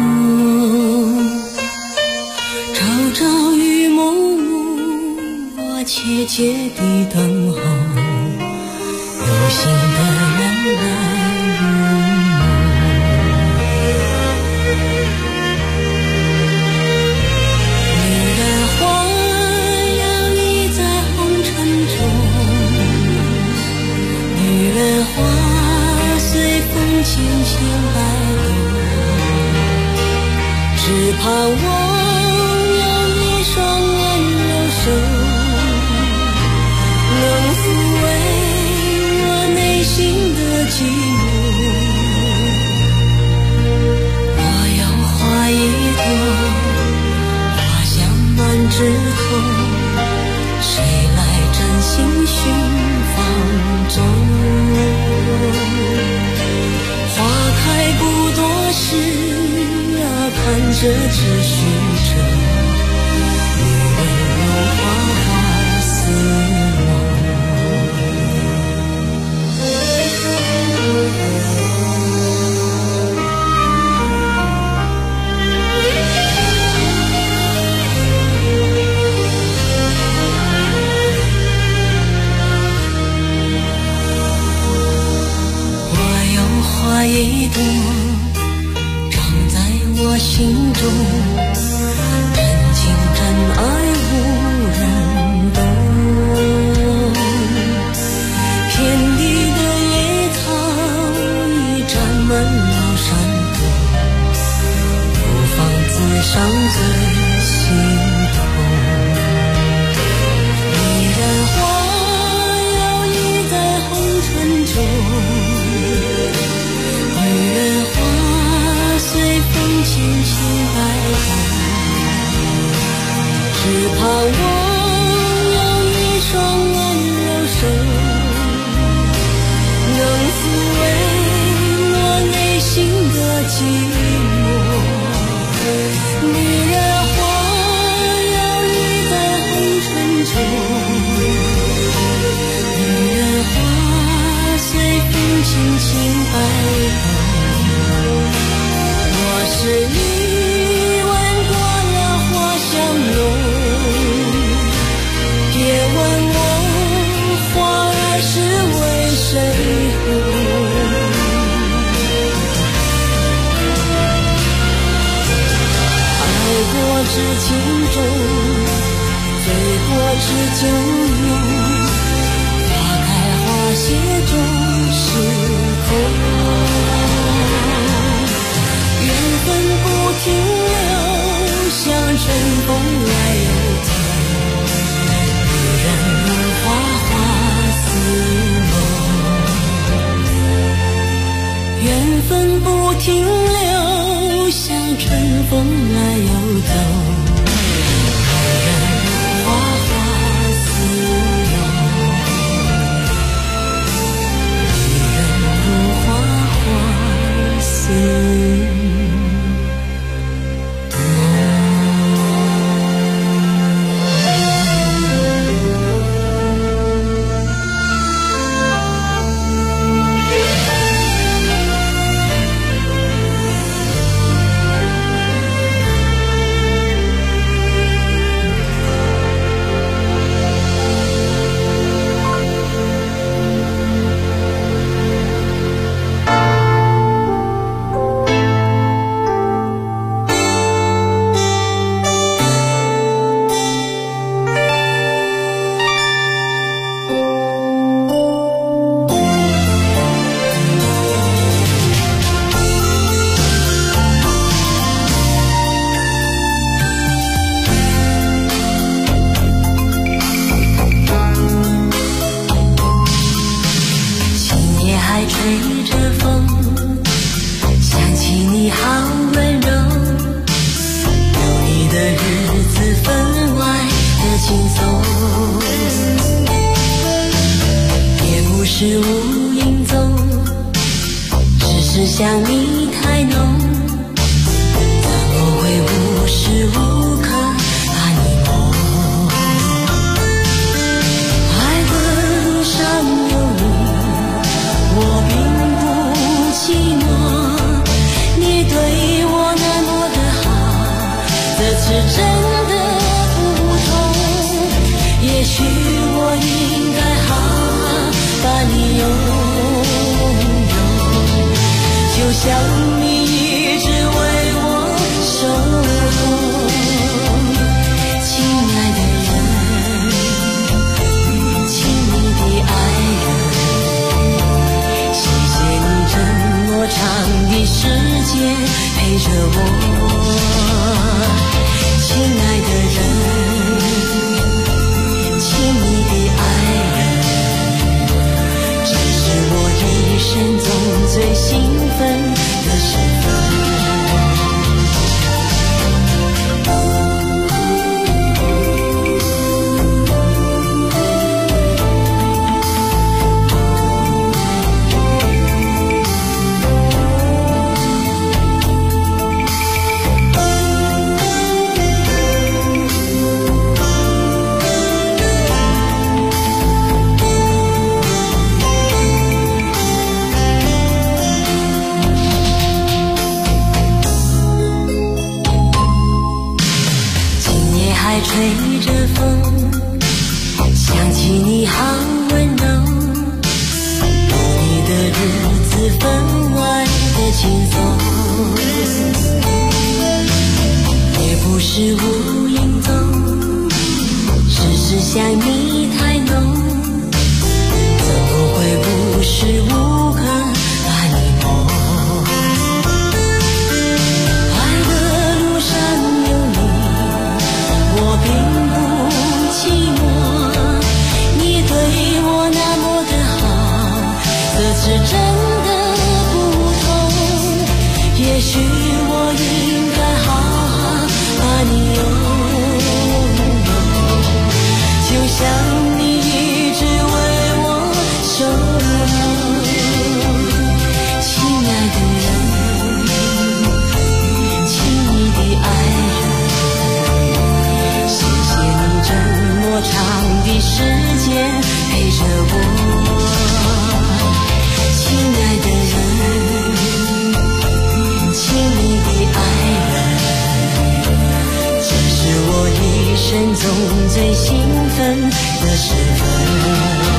朝朝与暮暮，我切切地等候，有心的人来轻轻摆动，只盼望有一双温柔手，能抚慰我内心的寂寞。我有花一朵，花香满枝头，谁来真心寻芳踪？花开不多时啊，看着只虚着，你温柔花花似梦。花一朵，长在我心中，真情真爱无人懂。遍地的野草已沾满了山洞，不妨自伤最心痛。女人花摇曳在红尘中，轻轻摆动，只盼望有一双温柔手，能抚慰我内心的寂寞。女人花摇曳在红尘中，女人花随风轻轻摆动。是你闻过了花香浓，别问我花儿是为谁红。爱过知情重，醉过知酒浓，花开花谢终是空。缘分不停留，像春风来又走，女人如花花似梦。缘分不停留，像春风来又走，女人如花花似梦，女人如花花似梦。 想你太浓，怎么会无时无刻把你梦？爱的路上有你，我并不寂寞。你对我那么的好，这次真的不同。也许我应该好好把你拥有，就像你一直为我守候。亲爱的人，亲密的爱人，谢谢你这么长的时间陪着我。亲爱的人，亲密的爱人，这是我一生中最兴奋的时分。吹着风，想起你好温柔，有你的日子分外的轻松，也不是无影踪，只是想你太浓，怎么会无时无刻把你梦？爱的路上有你，我并不寂寞。你对我那么的好，这次真的不同。也许我应该好好把你拥有，就像你一直为我守候。亲爱的人，亲密的爱人，谢谢你这么长的时间陪着我。亲爱的人，亲密的爱人，这是我一生中最兴奋的时分。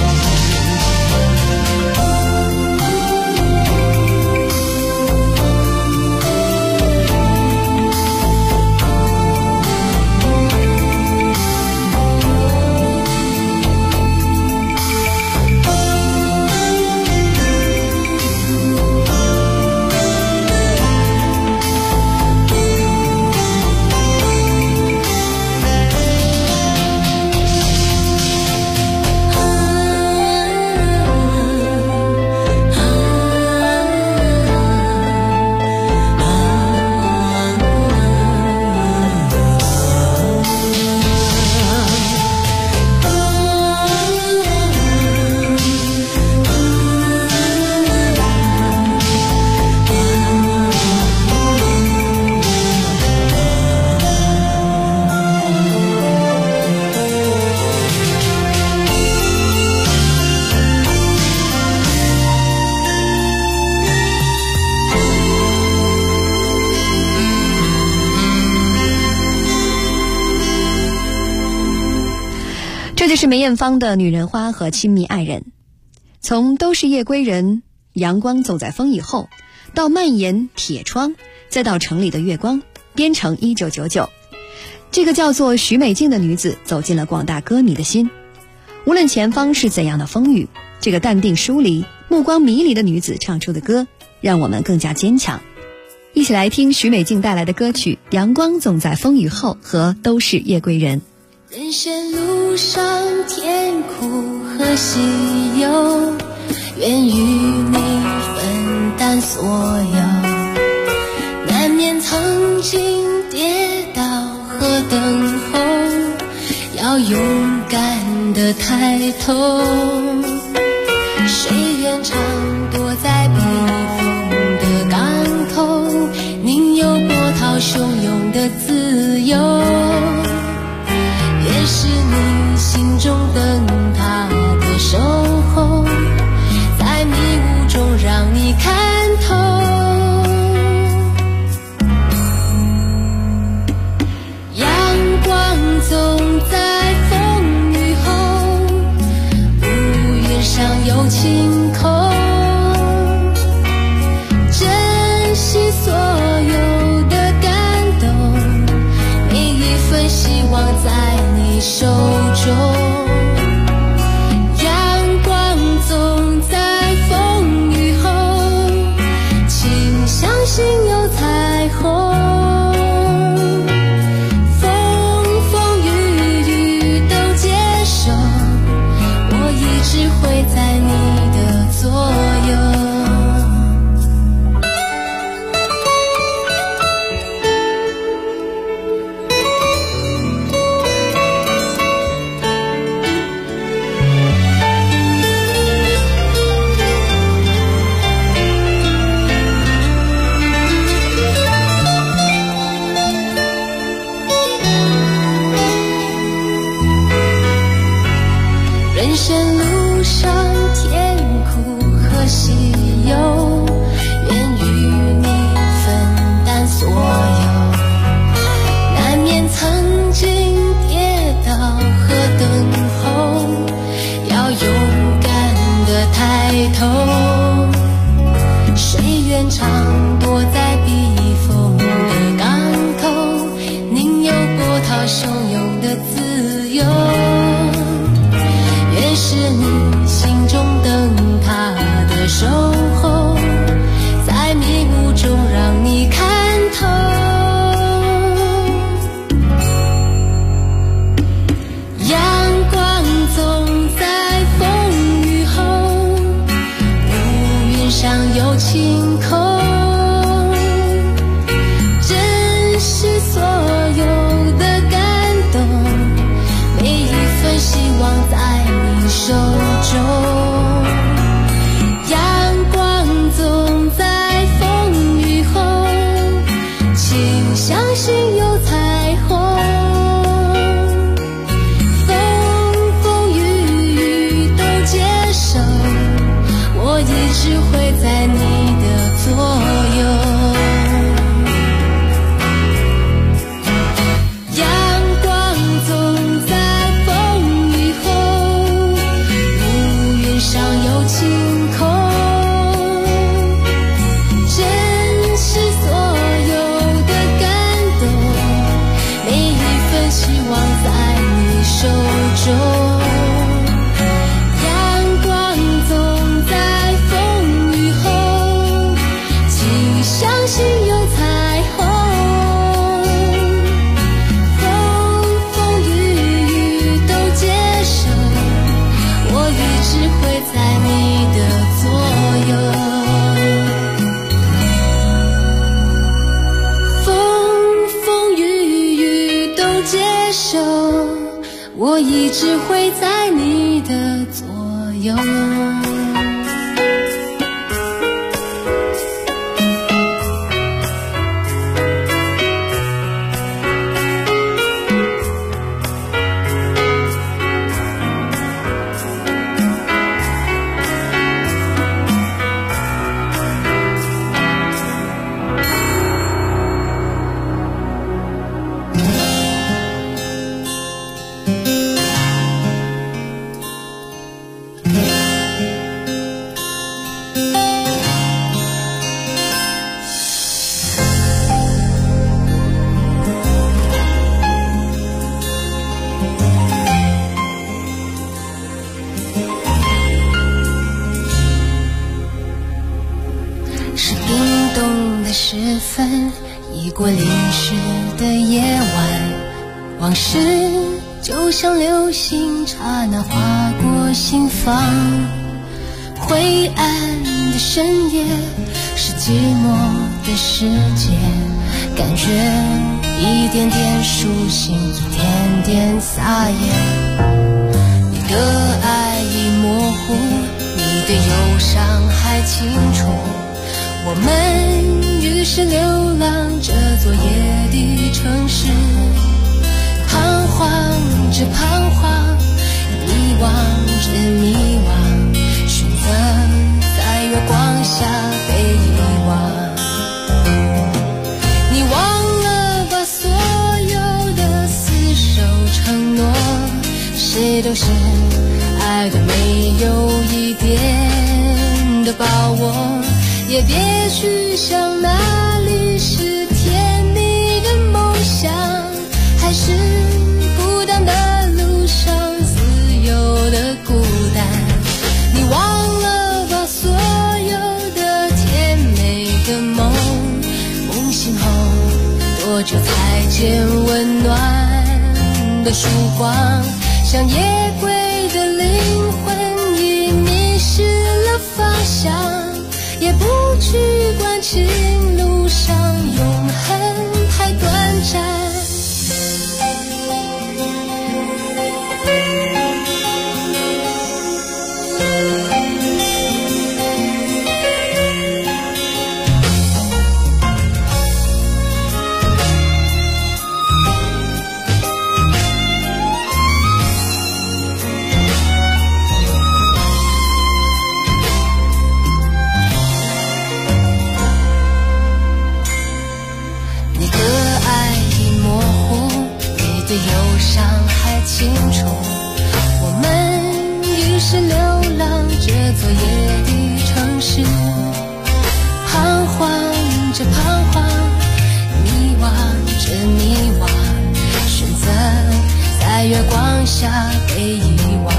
这就是梅艳芳的《女人花》和《亲密爱人》。从都是夜归人，阳光总在风雨后，到蔓延铁窗，再到城里的月光，边城1999，这个叫做许美静的女子走进了广大歌迷的心。无论前方是怎样的风雨，这个淡定疏离、目光迷离的女子唱出的歌，让我们更加坚强。一起来听许美静带来的歌曲《阳光总在风雨后》和《都是夜归人》。 人生路上甜苦和喜忧，愿与你分担所有。难免曾经跌倒和等候，要勇敢地抬头。谁愿常躲在避风你手中。阳光总在风雨后，请相信有彩虹。风风雨雨都接受，我一直会在你的左右。人生路上甜苦和喜忧，愿与你分担所有。难免曾经跌倒和等候，要勇敢地抬头。谁愿常躲在避风的港口，宁有波涛汹涌的自由。越是你心中灯塔的守候，在迷雾中让你看透。阳光总在风雨后，乌云上有晴空。珍惜所有的感动，每一份希望在你手中。阳光总在风雨后，请相信有彩虹。风风雨雨都接受，我一直会在你的左右。阳光总在风雨后，乌云上有晴空。珍惜所有的感动，每一份希望在你手中。阳光总在风雨后，请相信有彩虹。风风雨雨都接受，我一直会在你的左右。风风雨雨都接受，我一直会在你的左右。是冰冻的时分，已过淋湿的夜晚，往事就像流星，刹那划过心房。灰暗的深夜，是寂寞的世界，感觉一点点苏醒，一点点撒野。你的爱已模糊，你的忧伤还清楚。我们于是流浪这座夜的城市，彷徨着彷徨，迷惘着迷惘，选择在月光下被遗忘。你忘了把所有的厮守承诺，谁都是爱的没有一点的把握，也别去想哪里是甜蜜的梦想，还是孤单的我就才见温暖的曙光，像夜归的灵魂已迷失了方向，也不去管情路上永恒太短暂。清楚，我们于是流浪这座夜的城市，彷徨着彷徨，迷惘着迷惘，选择在月光下被遗忘。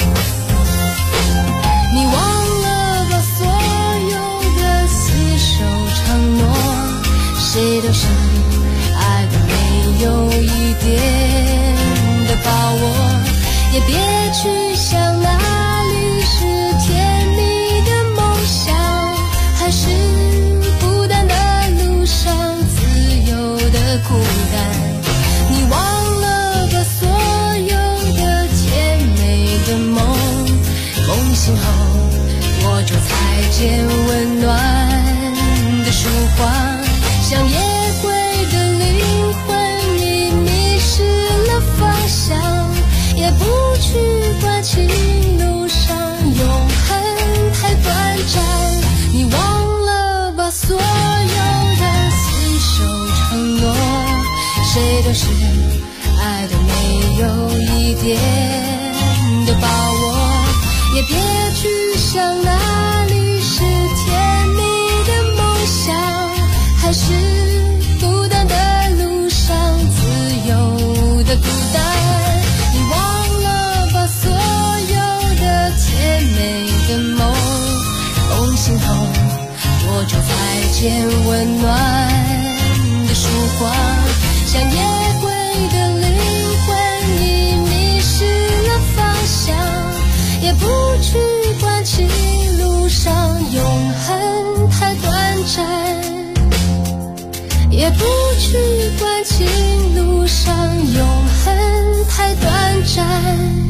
你忘了把所有的厮守承诺，谁都是爱的没有一点把握，也别去想哪里是甜蜜的梦想，还是孤单的路上自由的孤单。你忘了把所有的甜美的梦醒后，我就才见温暖的曙光，像夜归的灵魂已迷失了方向，也不去管情路上永恒太短暂。你忘了把所有的厮守承诺，谁都是爱的没有一点的把握，也别去想哪里是甜蜜的梦想，还是孤单的路上自由的孤单。你忘了把所有的甜美的梦醒后，我就才见温暖的曙光，像夜归的灵魂已迷失了方向，也不去管情路上永恒太短暂，也不去管情路上永恒太短暂。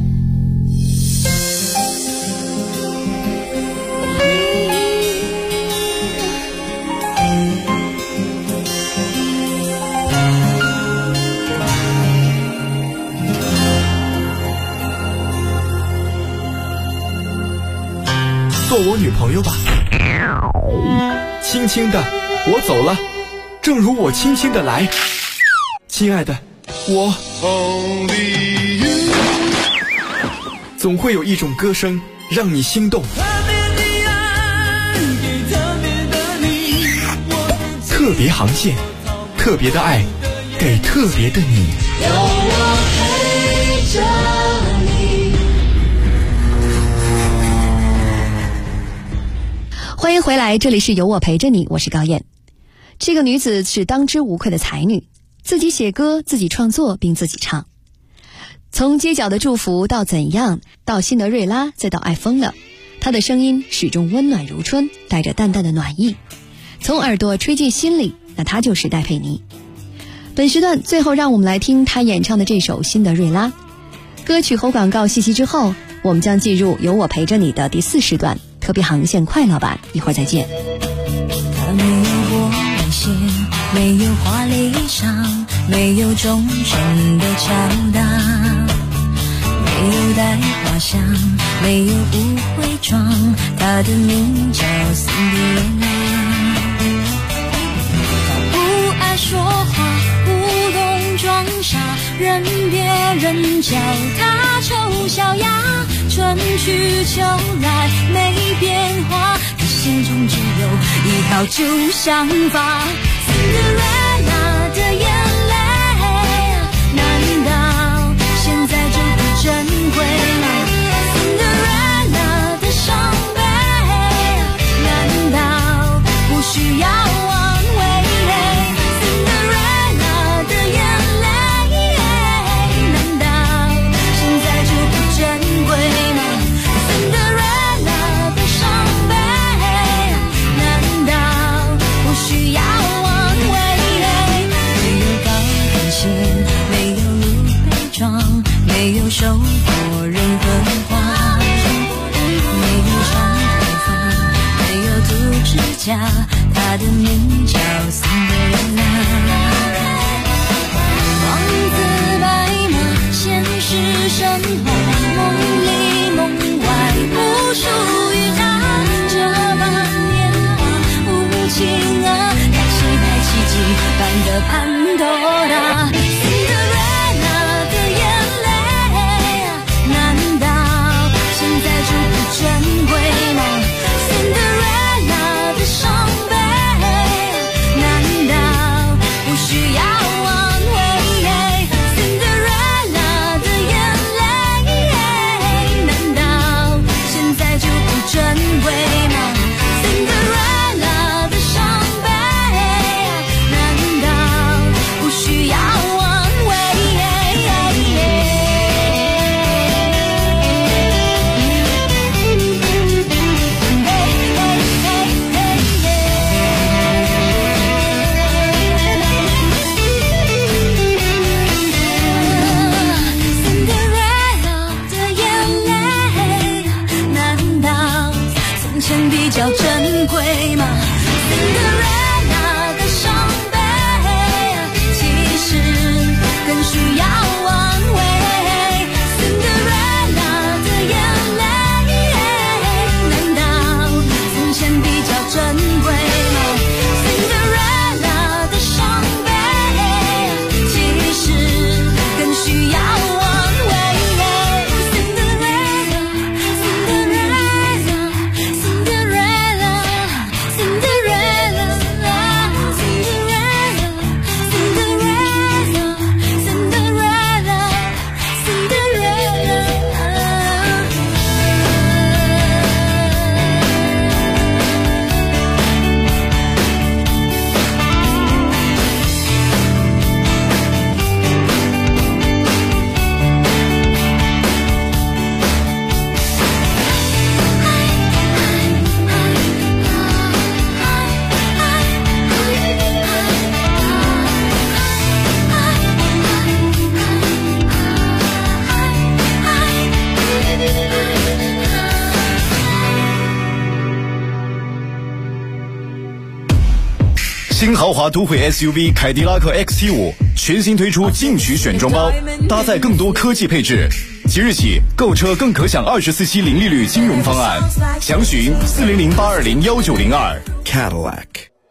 做我女朋友吧，轻轻的我走了，正如我轻轻的来，亲爱的，我总会有一种歌声让你心动，特别航线，特别的爱，给特别的你。有我陪着你。 欢迎回来，这里是有我陪着你，我是高燕。这个女子是当之无愧的才女，自己写歌，自己创作，并自己唱。从街角的祝福到怎样，到辛德瑞拉，再到爱疯了，她的声音始终温暖如春，带着淡淡的暖意，从耳朵吹进心里，那她就是戴佩妮。本时段最后让我们来听她演唱的这首辛德瑞拉。歌曲和广告信息之后，我们将进入有我陪着你的第4时段，特别航线快乐版，一会儿再见。 他没有过危险，没有华丽衣裳，没有忠诚的敲打，没有带花香，没有误会装，他的名叫辛德瑞拉。他不爱说话，不懂装傻，任别人叫他丑小鸭，春去秋来没变化，他心中只有一条旧想法。Cinderella 的眼泪，难道现在就不珍贵？Cinderella 的伤悲，难道不需要安慰？Cinderella 叫森德瑞拉。王子白马，现实生活，梦里梦外不属于他。这般年华无情啊，该谁来奇迹般的潘多拉？ 新豪华都会 SUV 凯迪拉克 XT5 全新推出进取选装包，搭载更多科技配置。即日起购车更可享24期零利率金融方案，详询400-820-1902。 Cadillac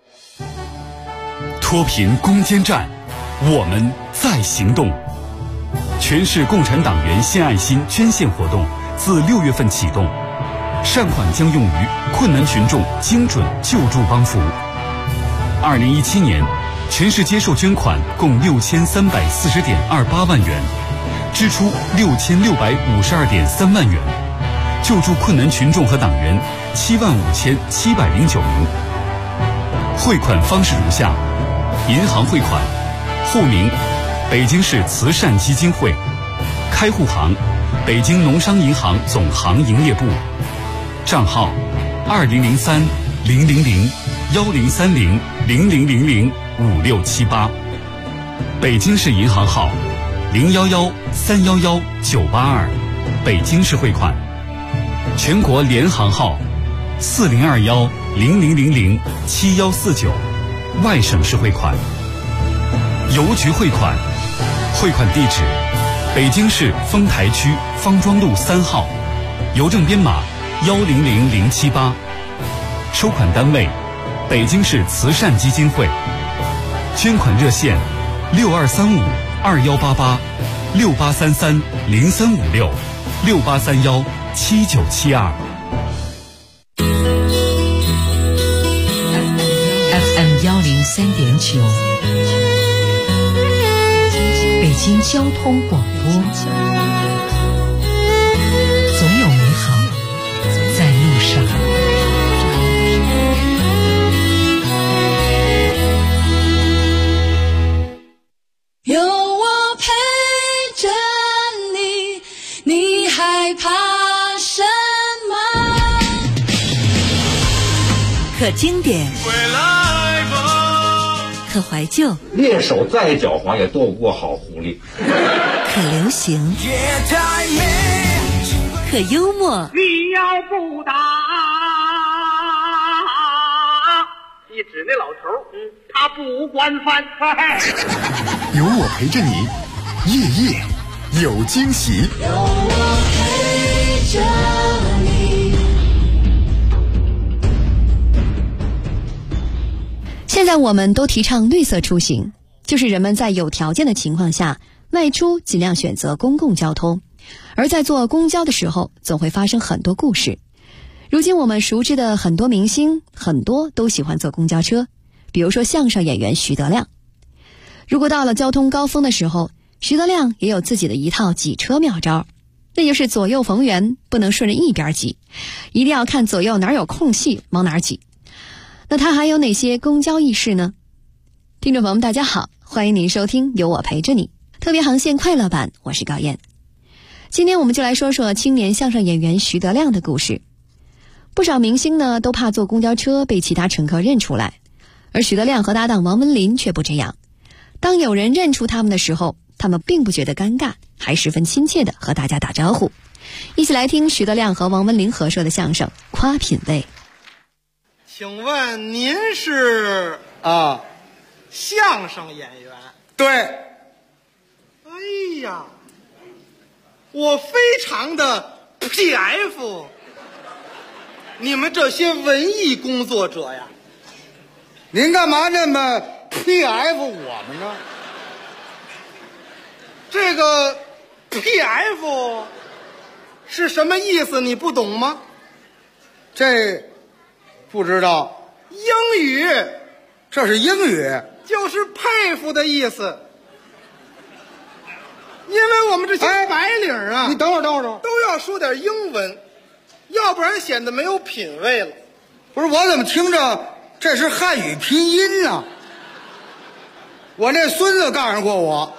脱贫攻坚战，我们在行动。全市共产党员献爱心捐献活动自6月份启动，善款将用于困难群众精准救助帮扶。2017年，全市接受捐款共6340.28万元，支出6652.3万元，救助困难群众和党员75709名。汇款方式如下：银行汇款，户名北京市慈善基金会，开户行北京农商银行总行营业部，账号20030010300000005678，北京市银行号011311982，北京市汇款，全国联行号402100007149，外省市汇款。邮局汇款，汇款地址北京市丰台区方庄路3号，邮政编码100078，收款单位北京市慈善基金会，捐款热线6235-2833-0356-6831-7972。 FM 103.9，北京交通广播，总有美好在路上。 有我陪着你，你害怕什么？ 可经典，可怀旧， 猎手再狡猾也斗不过好狐狸。 可流行，可幽默。 你要不打， 一指那老头，他不管饭。 有我陪着你，夜夜有惊喜。 有我陪着你。 现在我们都提倡绿色出行，就是人们在有条件的情况下外出尽量选择公共交通，而在坐公交的时候总会发生很多故事。如今我们熟知的很多明星，很多都喜欢坐公交车，比如说相声演员徐德亮。如果到了交通高峰的时候，徐德亮也有自己的一套挤车妙招，那就是左右逢源，不能顺着一边挤，一定要看左右哪有空隙往哪挤。那他还有哪些公交轶事呢？听众朋友们大家好，欢迎您收听有我陪着你特别航线快乐版，我是高燕。今天我们就来说说青年相声演员徐德亮的故事。不少明星呢都怕坐公交车被其他乘客认出来，而徐德亮和搭档王文林却不这样。当有人认出他们的时候，他们并不觉得尴尬，还十分亲切地和大家打招呼。一起来听徐德亮和王文林合说的相声《夸品味》。 请问您是相声演员？ 对。 哎呀，我非常的 PF 你们这些文艺工作者呀。 您干嘛那么 PF 我们呢？ 这个 PF 是什么意思？你不懂吗？ 这不知道。 英语。 这是英语。 就是佩服的意思。因为我们这些白领啊， 你等会儿都要说点英文，要不然显得没有品位了。 不是，我怎么听着这是汉语拼音呢？我那孙子告诉过我。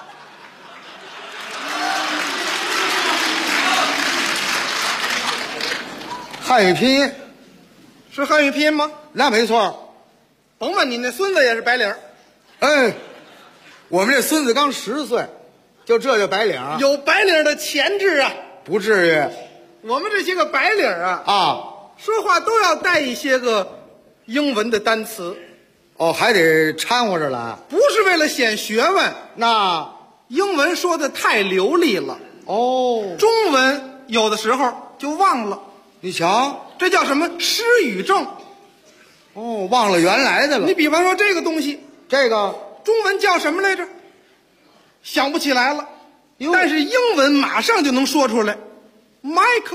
汉语拼音是汉语拼音吗？ 那没错。 甭问，你那孙子也是白领。 哎，我们这孙子刚10岁，就白领。 有白领的潜质啊。 不至于。 我们这些个白领说话都要带一些个英文的单词。 哦，还得掺和着来。 不是为了显学问， 那英文说的太流利了。 哦， 中文有的时候就忘了。 你瞧， 这叫什么失语症。 哦，忘了原来的了。 你比方说这个东西， 这个中文叫什么来着？想不起来了，但是英文马上就能说出来。麦克，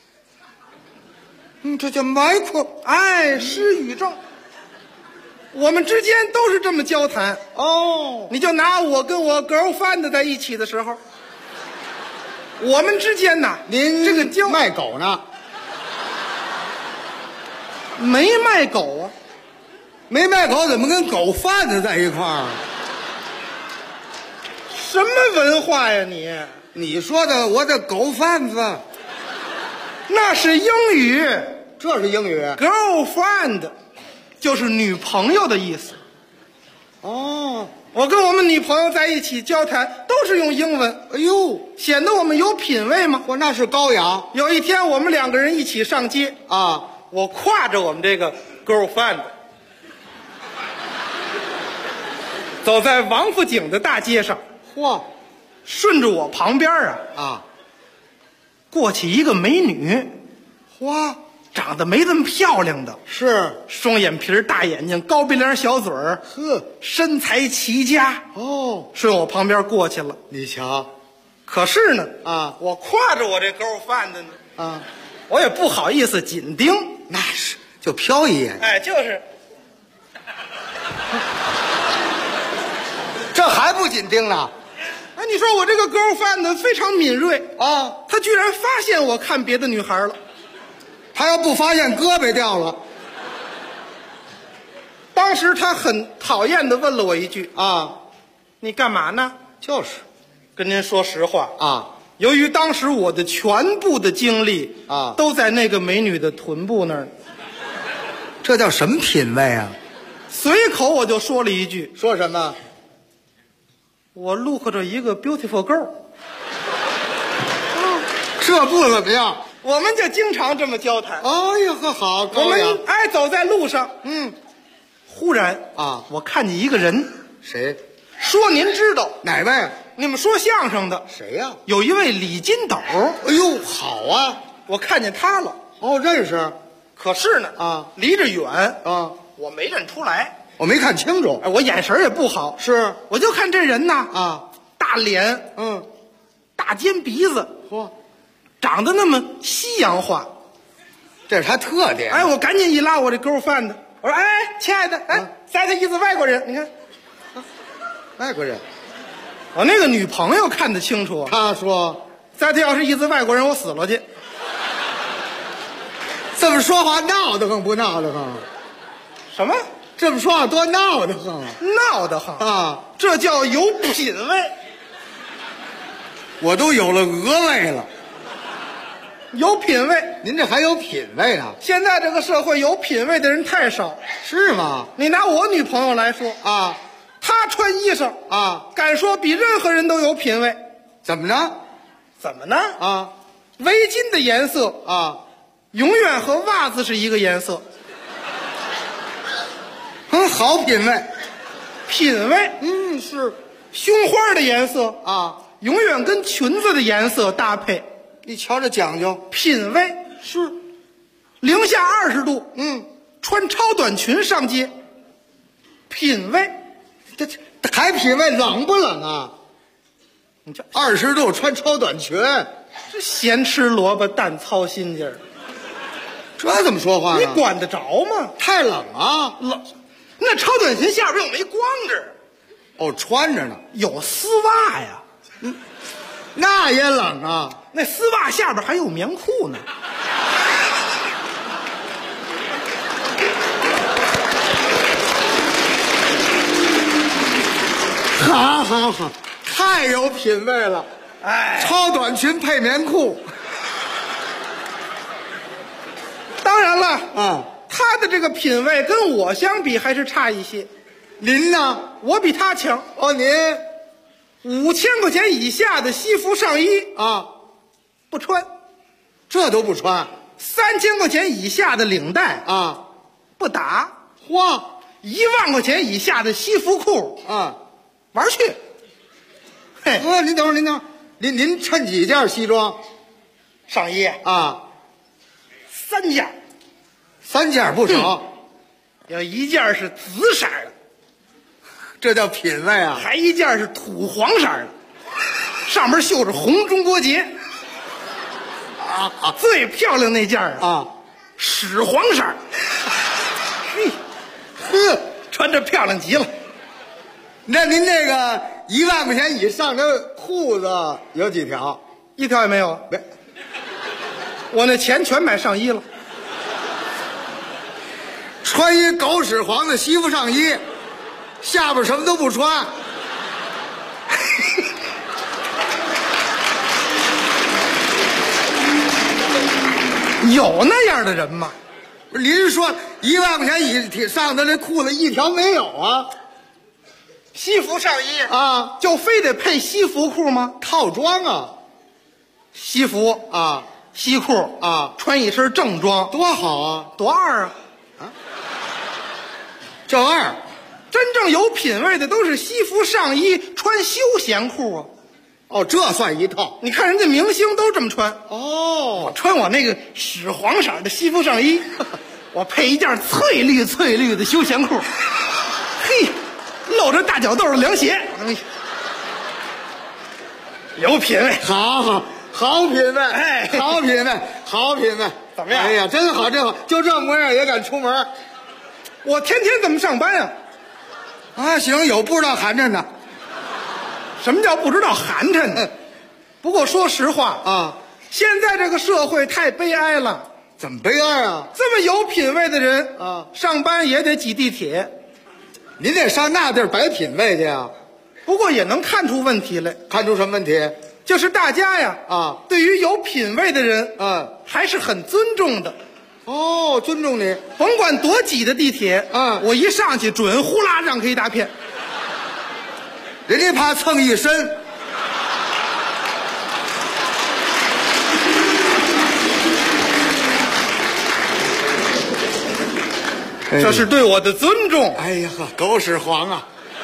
这叫麦克。 哎，失语症。我们之间都是这么交谈。 哦， 你就拿我跟我 girlfriend 在一起的时候，我们之间呐， 您这个卖狗呢？ 没卖狗啊。 没卖狗怎么跟狗贩子在一块儿？ 什么文化呀你？ 你说的我的狗贩子， 那是英语。 这是英语。 girlfriend 就是女朋友的意思。 哦， 我跟我们女朋友在一起交谈都是用英文。 哎呦， 显得我们有品位吗？ 我那是高雅。 有一天我们2个人一起上街我挎着我们这个 girlfriend 走在王府井的大街上。 嚯， 顺着我旁边过去一个美女。 嚯， 长得没这么漂亮的， 是双眼皮大眼睛，高鼻梁小嘴儿，身材齐佳。顺我旁边过去了。 你瞧， 可是呢我挎着我这girlfriend呢我也不好意思紧盯。 那是就瞟一眼。 哎，就是这还不紧盯呢？ 哎，你说我这个 girlfriend 非常敏锐她居然发现我看别的女孩了。 她要不发现，胳膊掉了。 当时她很讨厌地问了我一句你干嘛呢？ 就是跟您说实话由于当时我的全部的精力都在那个美女的臀部那儿。 这叫什么品味啊？ 随口我就说了一句。 说什么？ 我look着一个 beautiful girl。 这不怎么样。 我们就经常这么交谈。 哎呀呵，好高雅。我们走在路上， 忽然啊， 我看见一个人， 谁？ 说您知道哪位？ 你们说相声的谁呀？ 有一位李金斗。 哎呦，好啊！ 我看见他了。 哦，认识。 可是呢， 啊， 离着远啊， 我没认出来， 我没看清楚。 哎，我眼神也不好。 是， 我就看这人呐， 啊， 大脸，大尖鼻子，嚯，长得那么西洋化， 这是他特点。 哎，我赶紧一拉我这勾饭的，我说，哎，亲爱的，哎，再他一个外国人，你看， 外国人。 我那个女朋友看得清楚， 她说， 再他要是一个外国人，我死了去。 这么说话闹得慌不闹得慌？ 什么？ 这么说话多闹得慌啊！ 闹得慌啊！ 这叫有品位。 我都有了鹅味了， 有品位。 您这还有品位呢？ 现在这个社会有品位的人太少， 是吗？ 你拿我女朋友来说啊， 她穿衣裳啊， 敢说比任何人都有品位。 怎么呢？ 怎么呢？ 啊， 围巾的颜色啊， 永远和袜子是一个颜色。 好品位， 品位， 是。 胸花的颜色啊， 永远跟裙子的颜色搭配。 你瞧这讲究， 品位是。 零下20度，穿超短裙上街，品位。 这还品位，冷不冷啊？ 你这 20度穿超短裙， 这咸吃萝卜淡操心劲儿， 这怎么说话呢？ 你管得着吗？ 太冷啊！ 冷，那超短裙下边又没光着。 哦，穿着呢， 有丝袜呀， 那也冷啊。 那丝袜下边还有棉裤呢。 好，太有品位了。 哎， 超短裙配棉裤。 当然了， 啊， 他的这个品位跟我相比还是差一些。 您呢？ 我比他强。 哦，您 5000块钱以下的西服上衣啊， 不穿， 这都不穿。 3000块钱以下的领带啊， 不打。 嚯 ，10000块钱以下的西服裤啊， 玩去。嘿， 您等会儿，您衬几件西装上衣啊 ？3件 ，3件不少。 有1件是紫色的， 这叫品位啊！ 还1件是土黄色的，上面绣着红中国结。最漂亮那件啊，屎黄色。穿着漂亮极了。 那您这个1万块钱以上的裤子有几条 ？1条也没有。 没， 我那钱全买上衣了。 穿一狗屎黄的西服上衣，下边什么都不穿。 有那样的人吗？ 您说1万块钱以上的这裤子1条没有啊？ 西服上衣啊， 就非得配西服裤吗？ 套装啊， 西服啊， 西裤啊， 穿一身正装多好啊， 多二啊！ 正二， 真正有品位的都是西服上衣穿休闲裤啊。 哦，这算一套。 你看人家明星都这么穿。 哦， 我穿我那个屎黄色的西服上衣，我配一件翠绿的休闲裤，嘿，露着大脚豆的凉鞋，有品位。 好品位， 哎， 好品位，好品位， 怎么样？ 哎呀，真好，真好，就这模样也敢出门。 我天天怎么上班呀？ 啊，行，有不知道寒碜的。 什么叫不知道寒碜？不过说实话啊， 现在这个社会太悲哀了。 怎么悲哀啊？ 这么有品位的人啊， 上班也得挤地铁。 您得上那地儿摆品位去啊。 不过也能看出问题来。 看出什么问题？ 就是大家呀啊， 对于有品位的人还是很尊重的。 哦，尊重你， 甭管多挤的地铁，我一上去准呼啦让开一大片。 人家怕蹭一身。 这是对我的尊重。 哎呀呵，狗屎黄啊！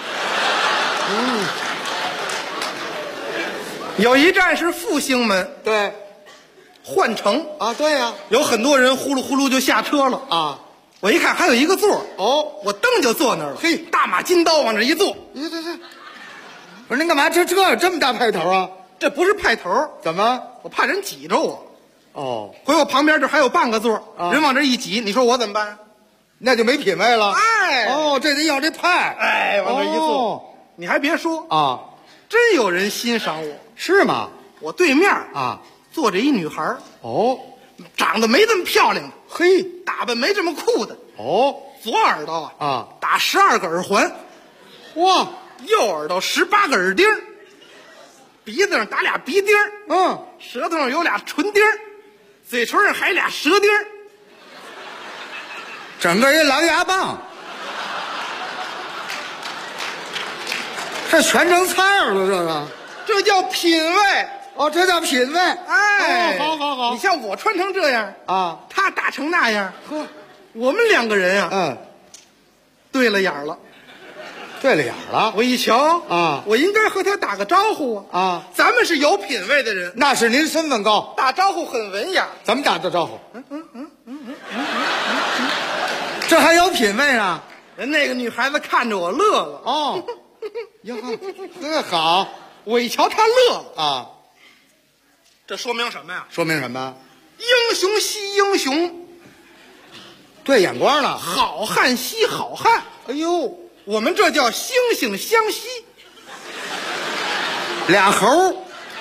有一站是复兴门， 对， 换乘啊，对呀， 有很多人呼噜呼噜就下车了啊。 我一看还有一个座， 哦， 我蹬就坐那儿了。嘿，大马金刀往这一坐。 这，不是您干嘛？这么大派头啊？ 这不是派头， 怎么？ 我怕人挤着我。 哦， 回我旁边这还有半个座，人往这一挤，你说我怎么办？ 那就没品位了。 哎， 哦，这得要这派。 哎，往这一坐，你还别说啊， 真有人欣赏我。 是吗？ 我对面啊坐着一女孩。 哦， 长得没这么漂亮的， 嘿， 打扮没这么酷的。 哦， 左耳朵啊打12个耳环， 哇， 右耳朵18个耳钉，鼻子上打俩鼻钉，舌头上有俩唇钉，嘴唇上还俩舌钉， 整个一狼牙棒，这全成菜了， 这叫品味。 哦，这叫品味。 哎， 好， 你像我穿成这样啊， 他打成那样，呵，我们两个人啊，对了眼了。 对了眼了， 我一瞧啊， 我应该和他打个招呼啊。 咱们是有品位的人， 那是您身份高， 打招呼很文雅。 怎么打的招呼？这还有品位呢。 人那个女孩子看着我乐了。 哦，哟呵，好。 我一瞧她乐了啊， 这说明什么呀？ 说明什么？ 英雄惜英雄， 对眼光了。 好汉惜好汉。 哎呦， 我们这叫惺惺相惜。 俩猴，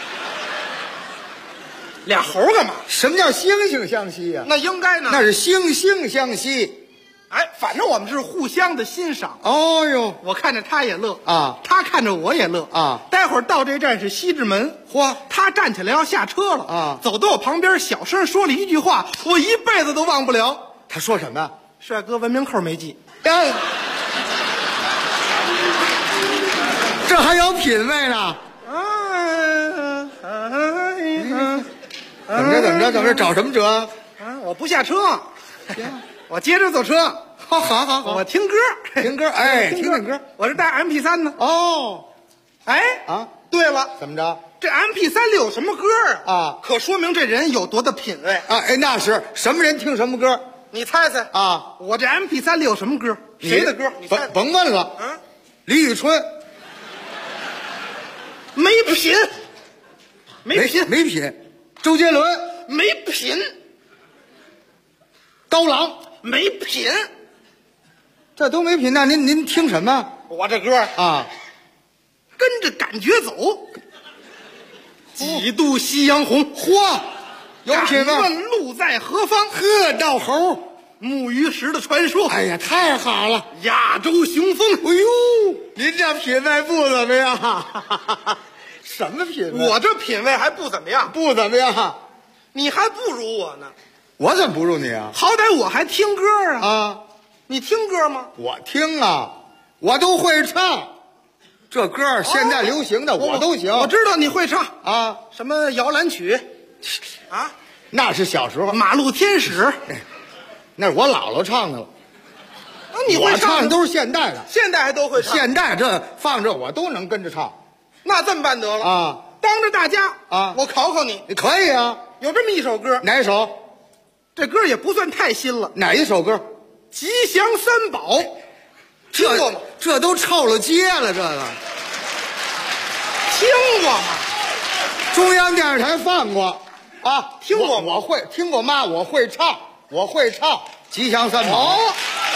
俩猴干嘛？ 什么叫惺惺相惜呀？ 那应该呢？ 那是惺惺相惜。 哎，反正我们是互相的欣赏。 哦呦， 我看着他也乐啊， 他看着我也乐啊。 待会儿到这站是西直门， 嚯， 他站起来要下车了啊， 走到我旁边，小声说了一句话，我一辈子都忘不了。 他说什么？ 帅哥，文明扣没系。 这还有品位呢。怎么着？找什么辙啊？ 我不下车，我接着坐车。 好， 我听歌。 哎，听歌。 我是带 MP3 呢。 哦， 哎啊， 对了， 怎么着？ 这 MP3 里有什么歌啊？ 可说明这人有多大品位啊！哎，那是什么人听什么歌？ 你猜猜啊！ 我这 MP3 里有什么歌？谁的歌？你猜？ 甭问了。 嗯， 李宇春。 没品。 没品。周杰伦。 没品。 刀郎。 没品。 这都没品，那您听什么？ 我这歌啊， 跟着感觉走。几度夕阳红， 嚯，有品位。 敢问路在何方？ 鹤道猴， 木鱼石的传说。 哎呀，太好了！ 亚洲雄风。 哎呦，您这品位不怎么样。什么品位？ 我这品位还不怎么样。 不怎么样？ 你还不如我呢。 我怎么不如你啊？ 好歹我还听歌啊。 啊， 你听歌吗？ 我听啊，我都会唱。这歌现在流行的我都行。 我知道你会唱啊， 什么摇篮曲啊？ 那是小时候。 马路天使， 那是我姥姥唱的了。 你会唱的都是现代的， 现代还都会唱。 现代这放这我都能跟着唱。 那这么办得了啊！ 当着大家啊， 我考考你。 你可以啊， 有这么一首歌。 哪一首？ 这歌也不算太新了。 哪一首歌？ 吉祥三宝，听过吗？ 这都臭了街了，这个听过吗？ 中央电视台放过啊， 听过我会听过妈，我会唱吉祥三宝。 哦，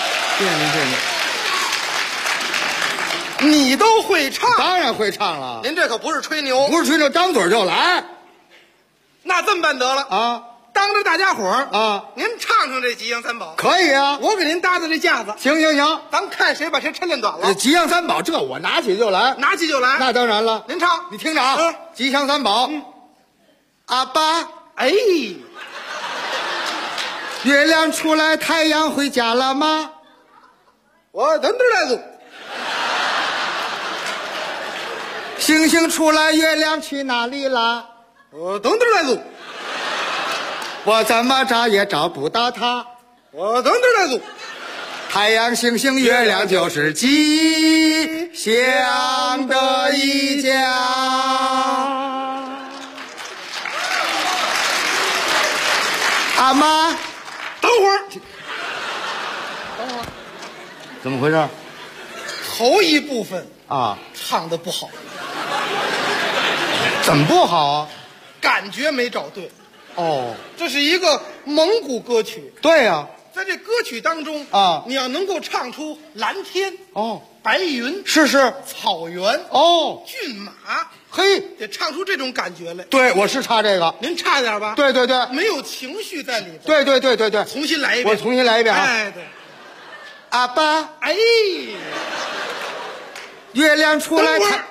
你都会唱？ 当然会唱了。 您这可不是吹牛， 不是吹牛，张嘴就来。 那这么办得了啊！ 当着大家伙儿啊， 您唱唱这吉祥三宝。 可以啊， 我给您搭的这架子。 行， 咱看谁把谁抻练短了。 吉祥三宝，这我拿起就来， 拿起就来。 那当然了， 您唱， 你听着啊，吉祥三宝，阿爸， 哎， 月亮出来，太阳回家了吗？ 我等着来走。 星星出来，月亮去哪里啦？ 我等着来走。 我怎么找也找不到它。 我等着来走。 太阳星星月亮就是吉祥的一家。阿妈， 等会儿， 怎么回事？ 头一部分啊， 唱的不好。 怎么不好啊？ 感觉没找对。 哦， 这是一个蒙古歌曲。 对呀、 在这歌曲当中啊， 你要能够唱出蓝天哦， 白云， 是草原哦， 骏马， 嘿， 得唱出这种感觉来。 对，我是差这个。 您差点吧？ 对对对， 没有情绪在里边。 对对对对对， 重新来一遍。 我重新来一遍啊！ 哎，对， 阿爸， 哎， 月亮出来看，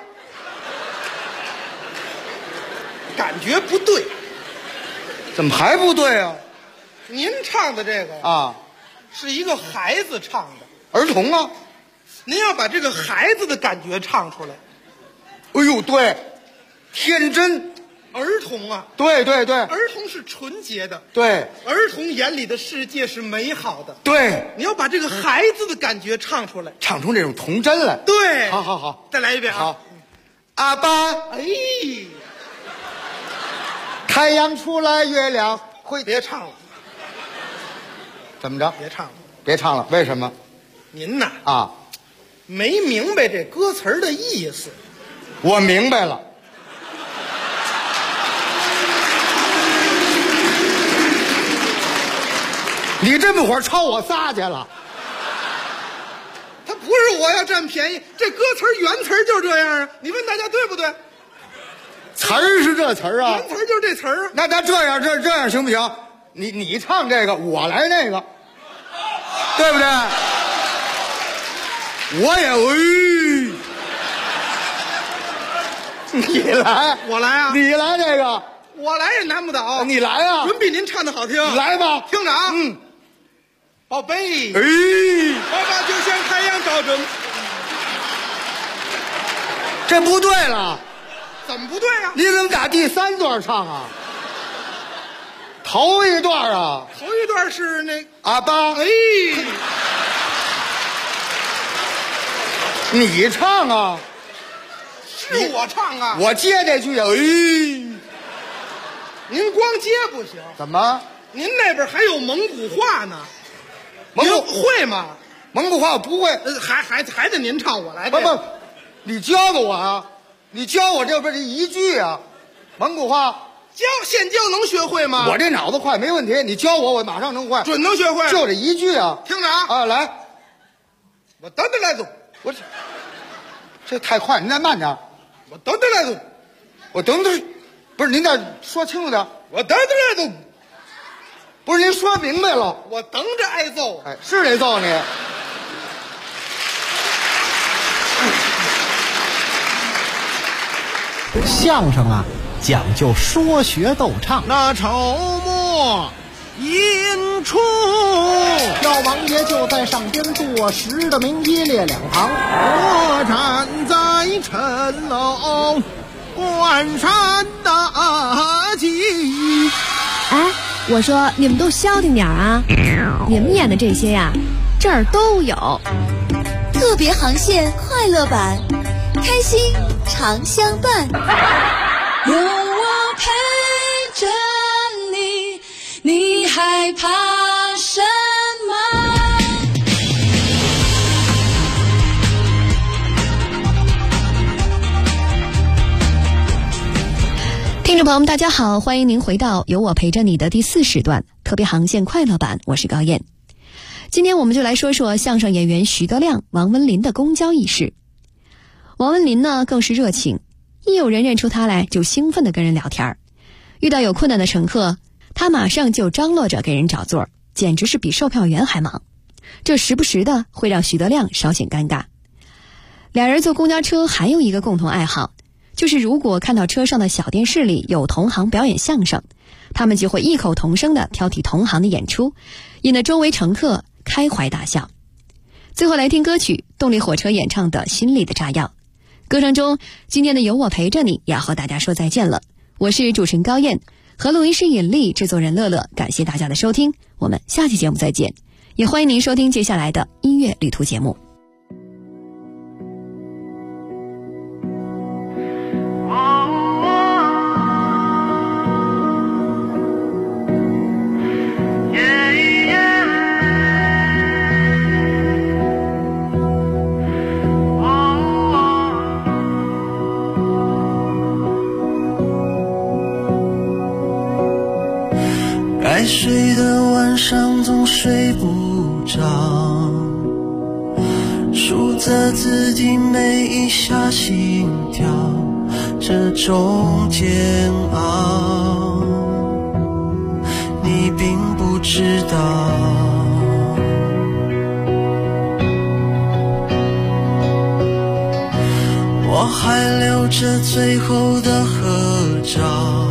感觉不对。 怎么还不对啊？ 您唱的这个啊， 是一个孩子唱的， 儿童啊。 您要把这个孩子的感觉唱出来。 哎呦，对，天真， 儿童啊， 对对对， 儿童是纯洁的， 对， 儿童眼里的世界是美好的， 对。 你要把这个孩子的感觉唱出来， 唱出这种童真来。 对， 好好好， 再来一遍啊！ 好，阿爸， 哎， 太阳出来，月亮会。 别唱了， 怎么着？ 别唱了， 别唱了，为什么？ 您呐啊， 没明白这歌词儿的意思。 我明白了。你这么会儿抄我仨去了？ 他不是我要占便宜，这歌词儿原词儿就是这样啊！你问大家对不对？ 词儿是这词儿啊， 原词儿就是这词儿啊。 那这样这样行不行？你唱这个，我来那个，对不对？我也你来， 我来啊！ 你来这个， 我来也难不倒。 你来啊！ 准比您唱的好听。 你来吧， 听着啊！ 嗯， 宝贝， 哎， 爸爸就像太阳照正。 这不对了。 怎么不对啊？ 你怎么打第三段唱啊？头一段啊？ 头一段是那阿爸， 哎， 你唱啊？ 是我唱啊？ 我接这句啊，哎， 您光接不行。 怎么？ 您那边还有蒙古话呢？ 蒙古会吗？ 蒙古话我不会， 还得您唱，我来。 不，你教给我啊！你教我这不是一句啊？蒙古话现教能学会吗？ 我这脑子快没问题，你教我，我马上能会， 准能学会。 就这一句啊！ 听着啊！ 啊，来， 我等等来走， 我这太快，您再慢点。 我等等来走， 我等等，不是您再说清楚点。 我等等来走， 不是您说明白了， 我等着挨揍。 哎，是得揍你。 相声啊，讲究说学逗唱。 那筹末引出， 赵王爷就在上边坐实的明一列两旁， 我站在城楼观山大计。 哎，我说你们都消停点啊！你们演的这些呀，这儿都有。 特别航线快乐版，开心常相伴。 有我陪着你，你害怕什么？ 听众朋友们，大家好，欢迎您回到有我陪着你的第4时段特别航线快乐版，我是高燕。今天我们就来说说相声演员徐德亮、王文林的公交轶事。王文林呢更是热情，一有人认出他来就兴奋地跟人聊天，遇到有困难的乘客，他马上就张罗着给人找座，简直是比售票员还忙。这时不时的会让徐德亮稍显尴尬。俩人坐公交车还有一个共同爱好，就是如果看到车上的小电视里有同行表演相声，他们就会异口同声地挑剔同行的演出，引得周围乘客开怀大笑。最后来听歌曲动力火车演唱的《心里的炸药》。歌声中，今天的有我陪着你也要和大家说再见了。我是主持人高燕，和录音师尹丽，制作人乐乐，感谢大家的收听，我们下期节目再见。 也欢迎您收听接下来的音乐旅途节目。 该睡的晚上总睡不着，数着自己每一下心跳，这种煎熬你并不知道。我还留着最后的合照，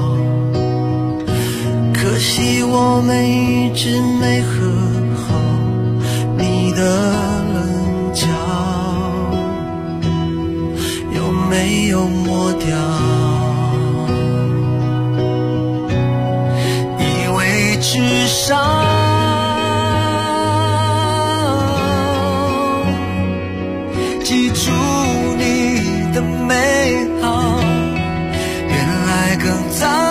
可惜我们一直没和好，你的棱角有没有抹掉？以为至少记住你的美好，原来更早。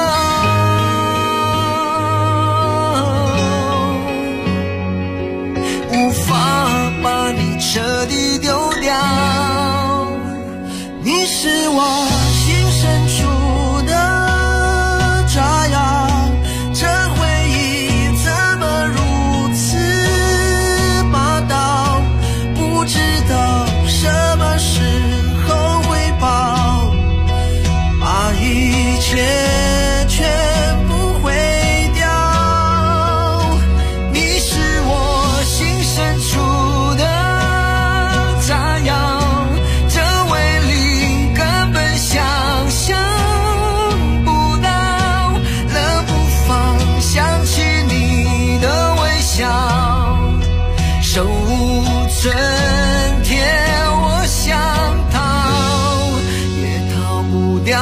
彻底丢掉，你是我心深处的炸药，这回忆怎么如此霸道？不知道什么时候会爆，把一切全部毁掉。你是我心深处春天我想逃也逃不掉，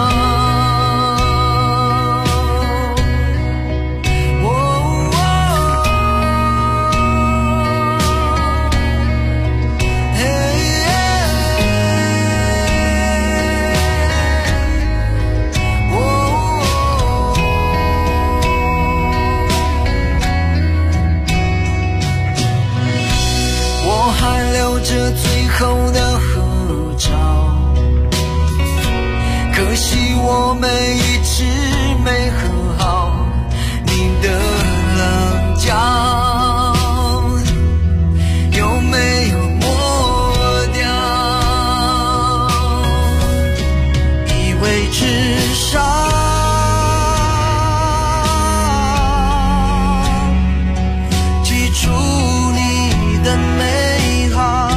这最后的合照，可惜我们一直没和好，你的棱角有没有抹掉？以为至少记住你的美好，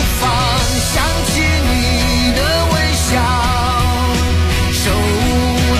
手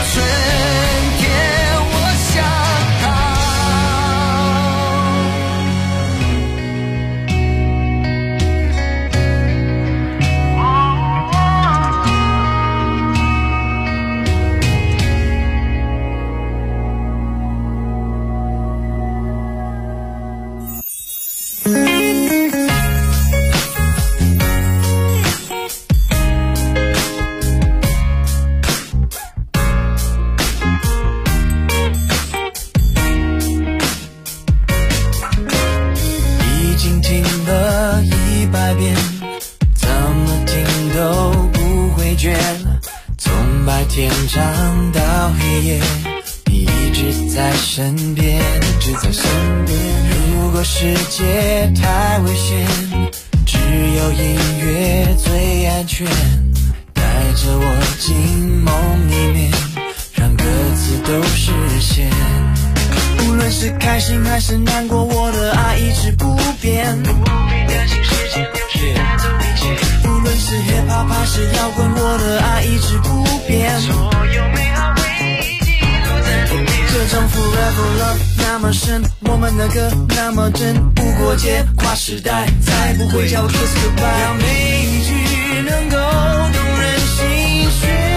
天长到黑夜，你一直在身边，一直在身边。如果世界太危险，只有音乐最安全，带着我进梦里面，让歌词都实现。无论是开心还是难过，我的爱一直不变，不必担心时间流逝带走一切。无论是 hiphop 还是摇滚，我的爱一直不变，所有美好回忆记录在里面。这种 forever love 那么深，我们的歌那么真，无国界跨时代，再不会叫我 kiss goodbye。让每一句能够动人心弦。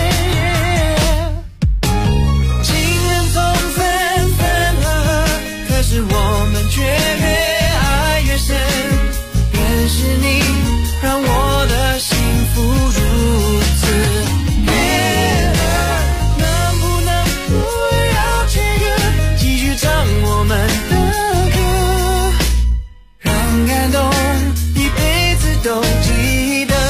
可是我们却越爱越深，认识你让我的幸福如此悦耳。能不能不要切割，继续唱我们的歌，让感动一辈子都记得。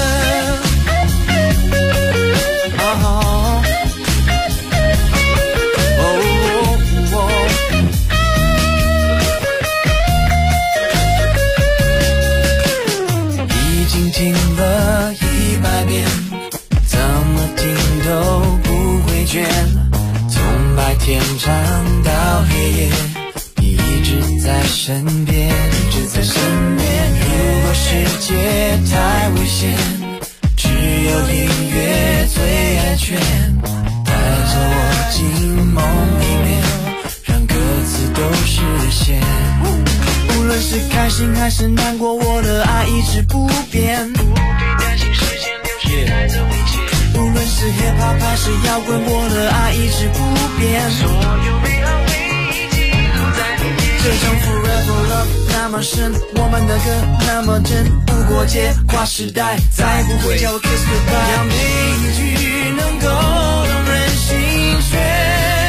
听了100遍，怎么听都不会倦。从白天长到黑夜，你一直在身边，一直在身边。如果世界太危险，只有音乐最安全，带着我进梦里面，让歌词都实现。无论是开心还是难过，我的爱一直不变，不必担心时间流逝带走一切。无论是 hiphop 还是摇滚，我的爱一直不变，所有美好回忆记录在里面。这种 forever love 那么深，我们的歌那么真，无国界跨时代，再不会叫我 kiss goodbye。让每一句能够动人心弦。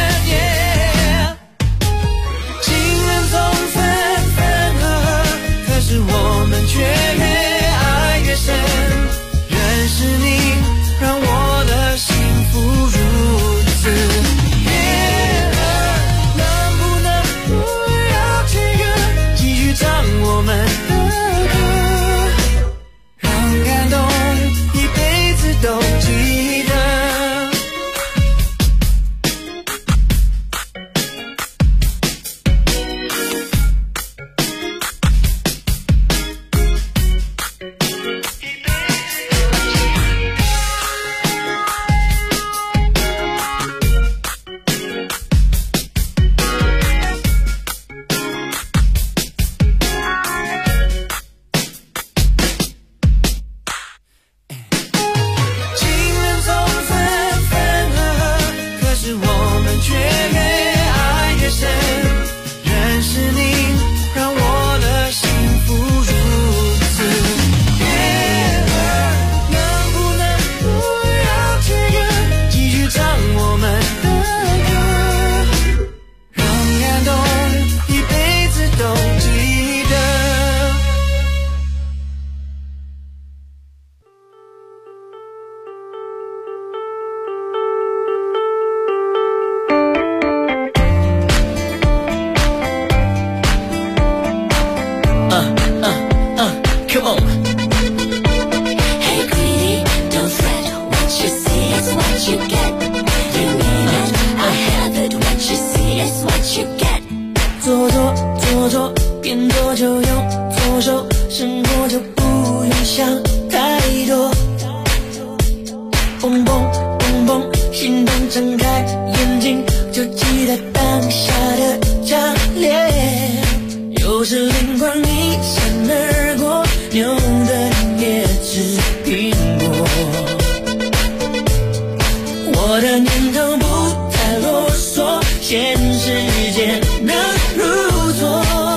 可是我们却越爱越深，认识你让我的幸福如此悦耳。能不能不要切割，继续唱我们的歌，让感动一辈子都记得。Come on. Hey, greedy, don't fret. What you see is what you get. You need it, I have it. What you see is what you get. 做，变多就用左手，生活就不用想太多。蹦蹦蹦蹦，心动睁开眼睛，就记得当下。